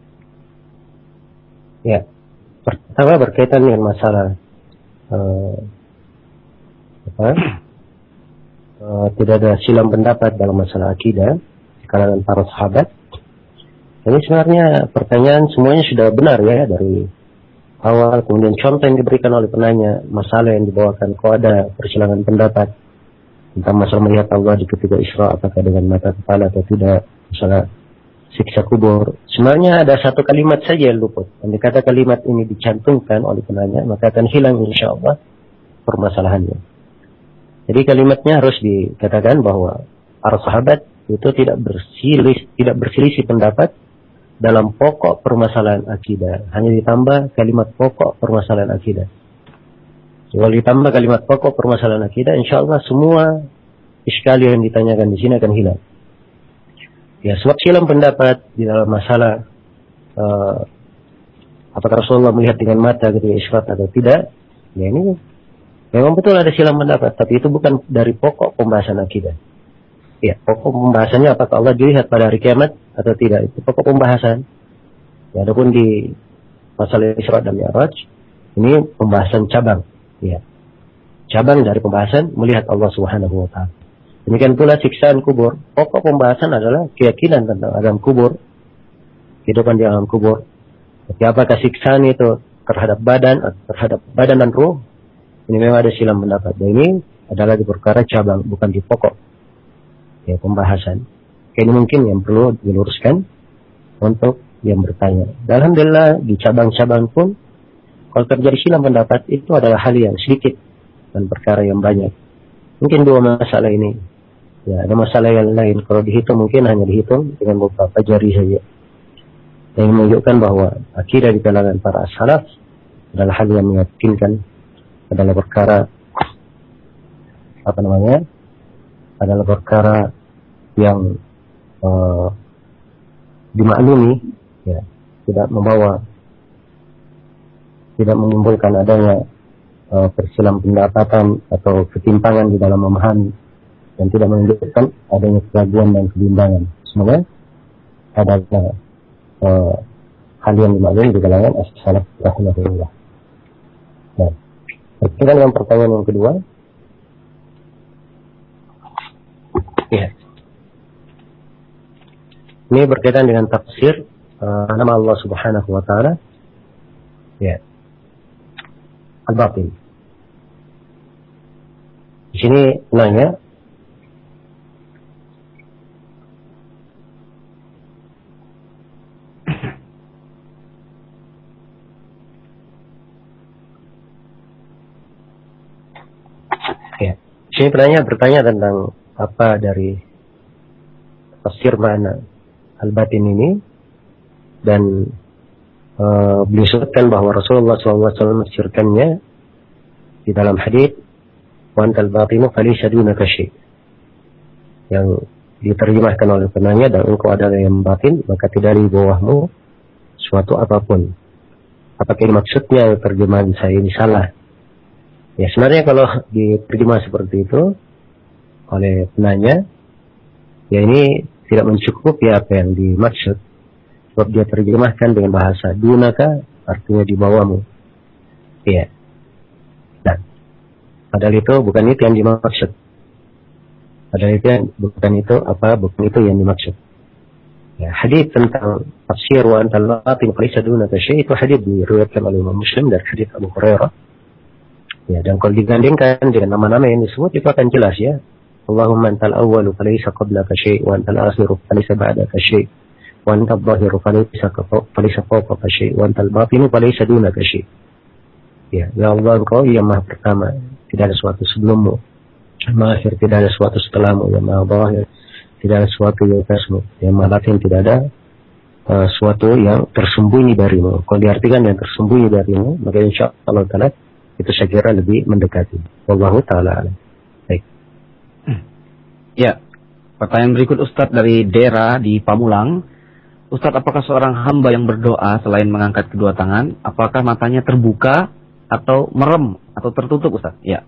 Ya. Pertama berkaitan dengan masalah uh, apa? Uh, tidak ada silang pendapat dalam masalah akidah di kalangan para sahabat. Ini sebenarnya pertanyaan semuanya sudah benar ya dari awal, kemudian contoh yang diberikan oleh penanya, masalah yang dibawakan, kok ada persilangan pendapat tentang masalah melihat Allah di ketika Isra, apakah dengan mata kepala atau tidak, masalah siksa kubur. Sebenarnya ada satu kalimat saja yang luput. Andai kata kalimat ini dicantumkan oleh penanya, maka akan hilang insya Allah permasalahannya. Jadi kalimatnya harus dikatakan bahwa para sahabat itu tidak berselisih, tidak berselisih pendapat dalam pokok permasalahan akidah. Hanya ditambah kalimat pokok permasalahan akidah. Kalau ditambah kalimat pokok permasalahan akidah, insya Allah semua iskali yang ditanyakan di sini akan hilang. Ya, sebab silang pendapat di dalam masalah uh, apakah Rasulullah melihat dengan mata ketika Isra atau tidak, ya ini memang betul ada silang pendapat, tapi itu bukan dari pokok pembahasan akidah. Ya, pokok pembahasannya apakah Allah dilihat pada hari kiamat atau tidak, itu pokok pembahasan. Ya, adapun di masalah Isra dan Mi'raj, ini pembahasan cabang. Ya, cabang dari pembahasan melihat Allah Subhanahu Wa Taala. Demikian pula siksaan kubur. Pokok pembahasan adalah keyakinan tentang alam kubur, kehidupan di alam kubur. Tapi apakah siksaan itu terhadap badan, terhadap badan dan ruh? Ini memang ada silang pendapat. Dan ini adalah di perkara cabang, bukan di pokok ya, pembahasan. Ini mungkin yang perlu diluruskan untuk yang bertanya. Dan alhamdulillah di cabang-cabang pun, kalau terjadi silang pendapat itu adalah hal yang sedikit dan perkara yang banyak. Mungkin dua masalah ini. Ya, ada masalah yang lain. Kalau dihitung mungkin hanya dihitung dengan beberapa jari saja. Yang menunjukkan bahwa akidah di kalangan para salaf adalah hal yang meyakinkan, adalah perkara apa namanya? Adalah perkara yang uh, dimaklumi, ya, tidak membawa, tidak menimbulkan adanya uh, persilang pendapatan atau ketimpangan di dalam memahami, dan tidak menunjukkan adanya keraguan dan kebimbangan. Semoga adalah uh, hal yang dimaklumi di kalangan as-salaf rahimahullah. Nah, berkaitan dengan pertanyaan yang kedua, ya, ini berkaitan dengan tafsir uh, nama Allah Subhanahu wa taala, ya, Al-Batin. Di sini nanya, ya, di sini penanya bertanya tentang apa dari tafsir makna Al-Batin ini, dan uh, beliau sebutkan bahwa Rasulullah shallallahu alaihi wasallam menafsirkannya di dalam hadits, wa antal batinu falaysa dunaka syai', yang diterjemahkan oleh penanya, dan engkau adalah yang batin, maka tidak di bawahmu suatu apapun. Apakah ini maksudnya terjemahan saya ini salah? Ya, sebenarnya kalau diterjemah seperti itu oleh penanya, ya ini tidak mencukupi apa yang dimaksud, sebab dia terjemahkan dengan bahasa dunaka, artinya di bawahmu. Ya. Nah, padahal itu bukan itu yang dimaksud. Padahal itu yang, bukan itu apa, bukan itu yang dimaksud. Ya, hadits tentang tafsir wa antal batin falaysa dunaka syai', itu hadits diriwayatkan oleh Imam Muslim dari hadits Abu Hurairah. Ya, dan kalau digandingkan dengan nama-nama yang disebut itu akan jelas, ya. Allahumma antal awwalu falaysa qablaka syai', wa antal akhiru falaysa ba'daka syai', wa antal zahiru falaysa falaysa fawqaka syai', wa antal batinu falaysa dunaka syai'. Ya, ya Allah, engkau yang maha pertama, tidak ada sesuatu sebelummu. Yang maha akhir, tidak ada sesuatu setelahmu. Yang maha zahir, tidak ada sesuatu yang atasmu. Yang maha batin, tidak ada uh, sesuatu yang tersembunyi darimu. Kalau diartikan yang tersembunyi darimu, maka insya Allah ta'ala itu saya kira lebih mendekati. Wallahu ta'ala alam. Baik. Ya, pertanyaan berikut Ustadz dari Dera di Pamulang. Ustadz, apakah seorang hamba yang berdoa selain mengangkat kedua tangan, apakah matanya terbuka atau merem atau tertutup, Ustadz? Ya.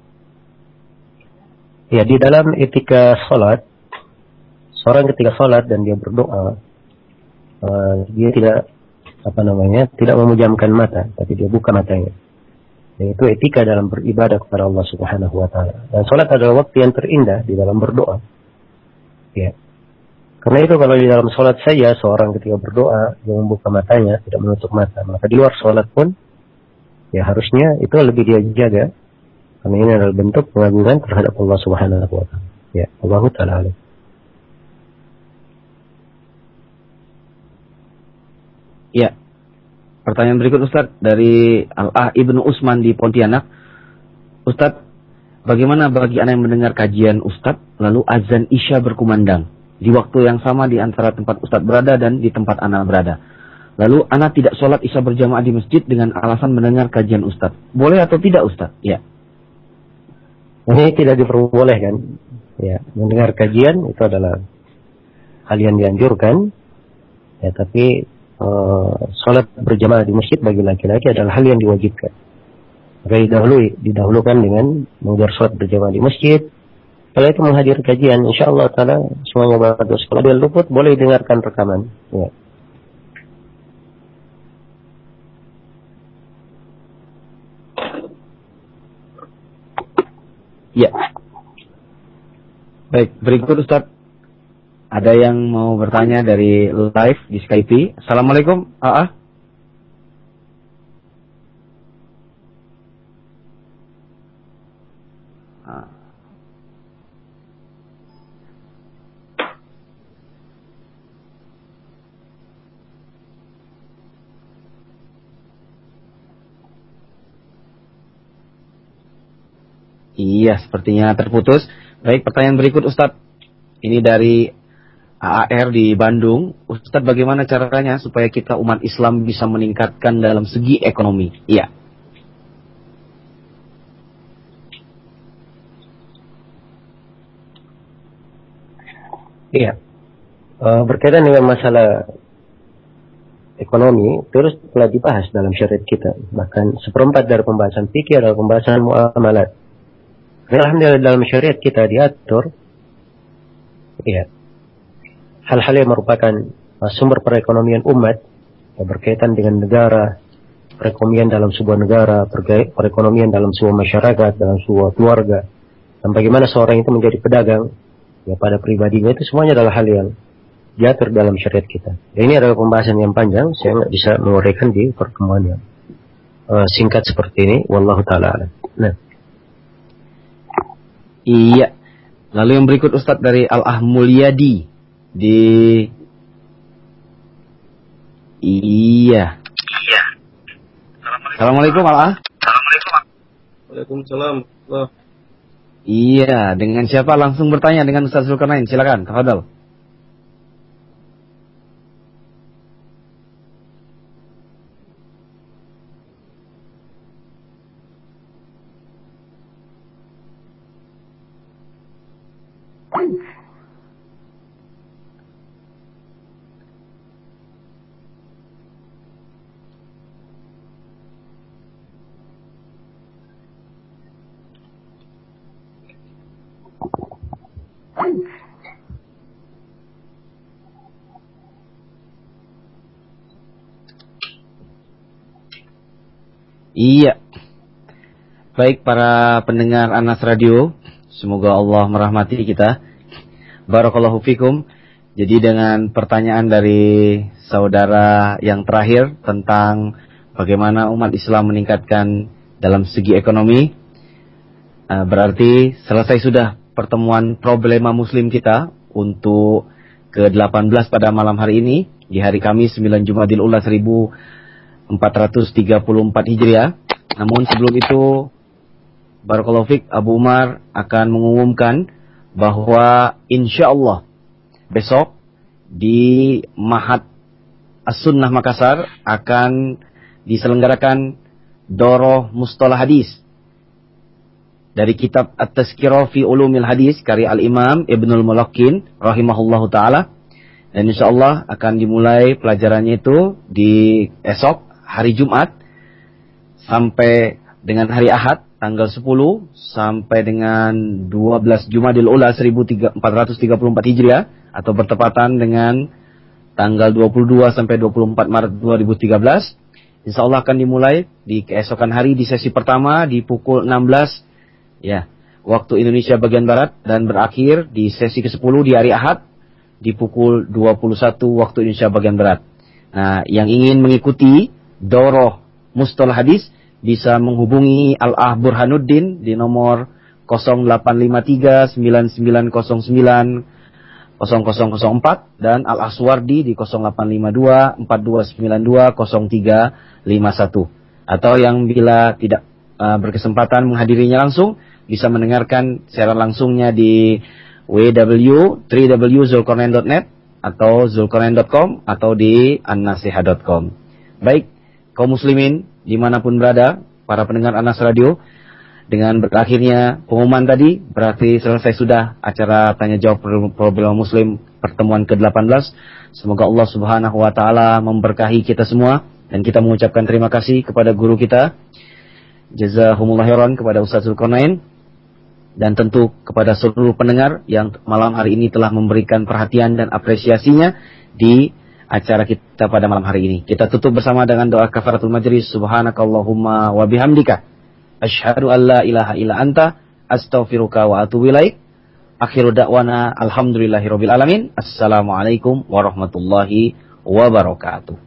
Ya, di dalam etika salat, seorang ketika salat dan dia berdoa, uh, dia tidak apa namanya, tidak memejamkan mata, tapi dia buka matanya. Dan itu etika dalam beribadah kepada Allah Subhanahu wa taala. Dan salat adalah waktu yang terindah di dalam berdoa. Ya. Karena itu kalau di dalam salat saja seorang ketika berdoa dia membuka matanya, tidak menutup mata, maka di luar salat pun ya harusnya itu lebih dia jaga, karena ini adalah bentuk pengagungan terhadap Allah Subhanahu wa taala. Ya, Allahu taala. Ya. Pertanyaan berikut Ustadz dari Al-Ah Ibnu Usman di Pontianak. Ustadz, bagaimana bagi anak yang mendengar kajian Ustadz lalu azan Isya berkumandang di waktu yang sama di antara tempat Ustadz berada dan di tempat anak berada? Lalu anak tidak sholat Isya berjamaah di masjid dengan alasan mendengar kajian Ustadz. Boleh atau tidak Ustadz? Ya. Ini tidak diperbolehkan. Ya, mendengar kajian itu adalah hal yang dianjurkan. Ya, tapi Uh, sholat berjamaah di masjid bagi laki-laki adalah hal yang diwajibkan. Maka didahului, didahulukan dengan mengejar sholat berjamaah di masjid. Kalau itu menghadiri kajian, insya Allah ta'ala semuanya bagus. Kalau dia luput, boleh dengarkan rekaman. Ya. Ya. Baik, berikut Ustaz. Ada yang mau bertanya dari live di Skype. Assalamualaikum, A A. Iya, sepertinya terputus. Baik, pertanyaan berikut Ustadz. Ini dari A A R di Bandung. Ustadz, bagaimana caranya supaya kita umat Islam bisa meningkatkan dalam segi ekonomi? Iya. Iya. Uh, berkaitan dengan masalah ekonomi, terus telah dibahas dalam syariat kita. Bahkan seperempat dari pembahasan fikih adalah pembahasan muamalat. Alhamdulillah dalam syariat kita diatur, ya, hal-hal yang merupakan uh, sumber perekonomian umat, ya, berkaitan dengan negara, perekonomian dalam sebuah negara, perekonomian dalam sebuah masyarakat, dalam sebuah keluarga, dan bagaimana seorang itu menjadi pedagang, ya, pada pribadinya, itu semuanya adalah hal yang diatur dalam syariat kita. Ya, ini adalah pembahasan yang panjang, saya nggak bisa menguraikan di pertemuan yang uh, singkat seperti ini. Wallahu ta'ala alam. Nah. Iya. Lalu yang berikut Ustadz dari Al-Ahmulyadi di Iya. Iya. Assalamualaikum Al-Ah. Assalamualaikum. Waalaikumsalam. Oh. Iya, dengan siapa langsung bertanya dengan Ustaz Zulkarnain? Silakan, tafadhol. Iya. Baik para pendengar Anas Radio, semoga Allah merahmati kita. Barakallahu fikum. Jadi dengan pertanyaan dari saudara yang terakhir tentang bagaimana umat Islam meningkatkan dalam segi ekonomi, berarti selesai sudah pertemuan problema muslim kita untuk ke delapan belas pada malam hari ini, di hari Kamis sembilan Jumadil Ula seribu empat ratus tiga puluh empat Hijriah. Namun sebelum itu, Barakallahu Fik, Abu Umar akan mengumumkan bahwa insya Allah besok di Mahat As-Sunnah Makassar akan diselenggarakan Doroh Mustalah Hadis dari kitab At-Tazkirah fi Ulumil Hadis karya Al-Imam Ibnul Mulaqin rahimahullahu ta'ala. Dan insya Allah akan dimulai pelajarannya itu di esok hari Jumat sampai dengan hari Ahad tanggal sepuluh sampai dengan dua belas Jumadil Ula seribu empat ratus tiga puluh empat Hijriah atau bertepatan dengan tanggal dua puluh dua sampai dua puluh empat Maret dua ribu tiga belas. Insya Allah akan dimulai di keesokan hari di sesi pertama di pukul enam belas ya waktu Indonesia bagian Barat, dan berakhir di sesi kesepuluh di hari Ahad di pukul dua puluh satu waktu Indonesia bagian Barat. Nah, yang ingin mengikuti Doroh Mustalah Hadis bisa menghubungi Al-Ah Burhanuddin di nomor nol delapan lima tiga sembilan sembilan nol sembilan nol nol nol empat dan Al-Ah Suwardi di nol delapan lima dua empat dua sembilan dua nol tiga lima satu. Atau yang bila tidak uh, berkesempatan menghadirinya langsung, bisa mendengarkan secara langsungnya di w w w titik w w w titik zulkarnain titik net atau zulkarnain titik com atau di annasiha titik com. Baik, kaum muslimin dimanapun berada, para pendengar Anas Radio, dengan berakhirnya pengumuman tadi, berarti selesai sudah acara tanya jawab problema muslim pertemuan ke delapan belas. Semoga Allah Subhanahu wa taala memberkahi kita semua, dan kita mengucapkan terima kasih kepada guru kita, jazakumullah khairan, kepada Ustaz Zulkarnain, dan tentu kepada seluruh pendengar yang malam hari ini telah memberikan perhatian dan apresiasinya di acara kita pada malam hari ini. Kita tutup bersama dengan doa kafaratul majlis. Subhanakallahumma wa bihamdika asyhadu an la ilaha illa anta astaghfiruka wa atubu ilaik. Akhiru da'wana alhamdulillahirabbil alamin. Assalamualaikum warahmatullahi wabarakatuh.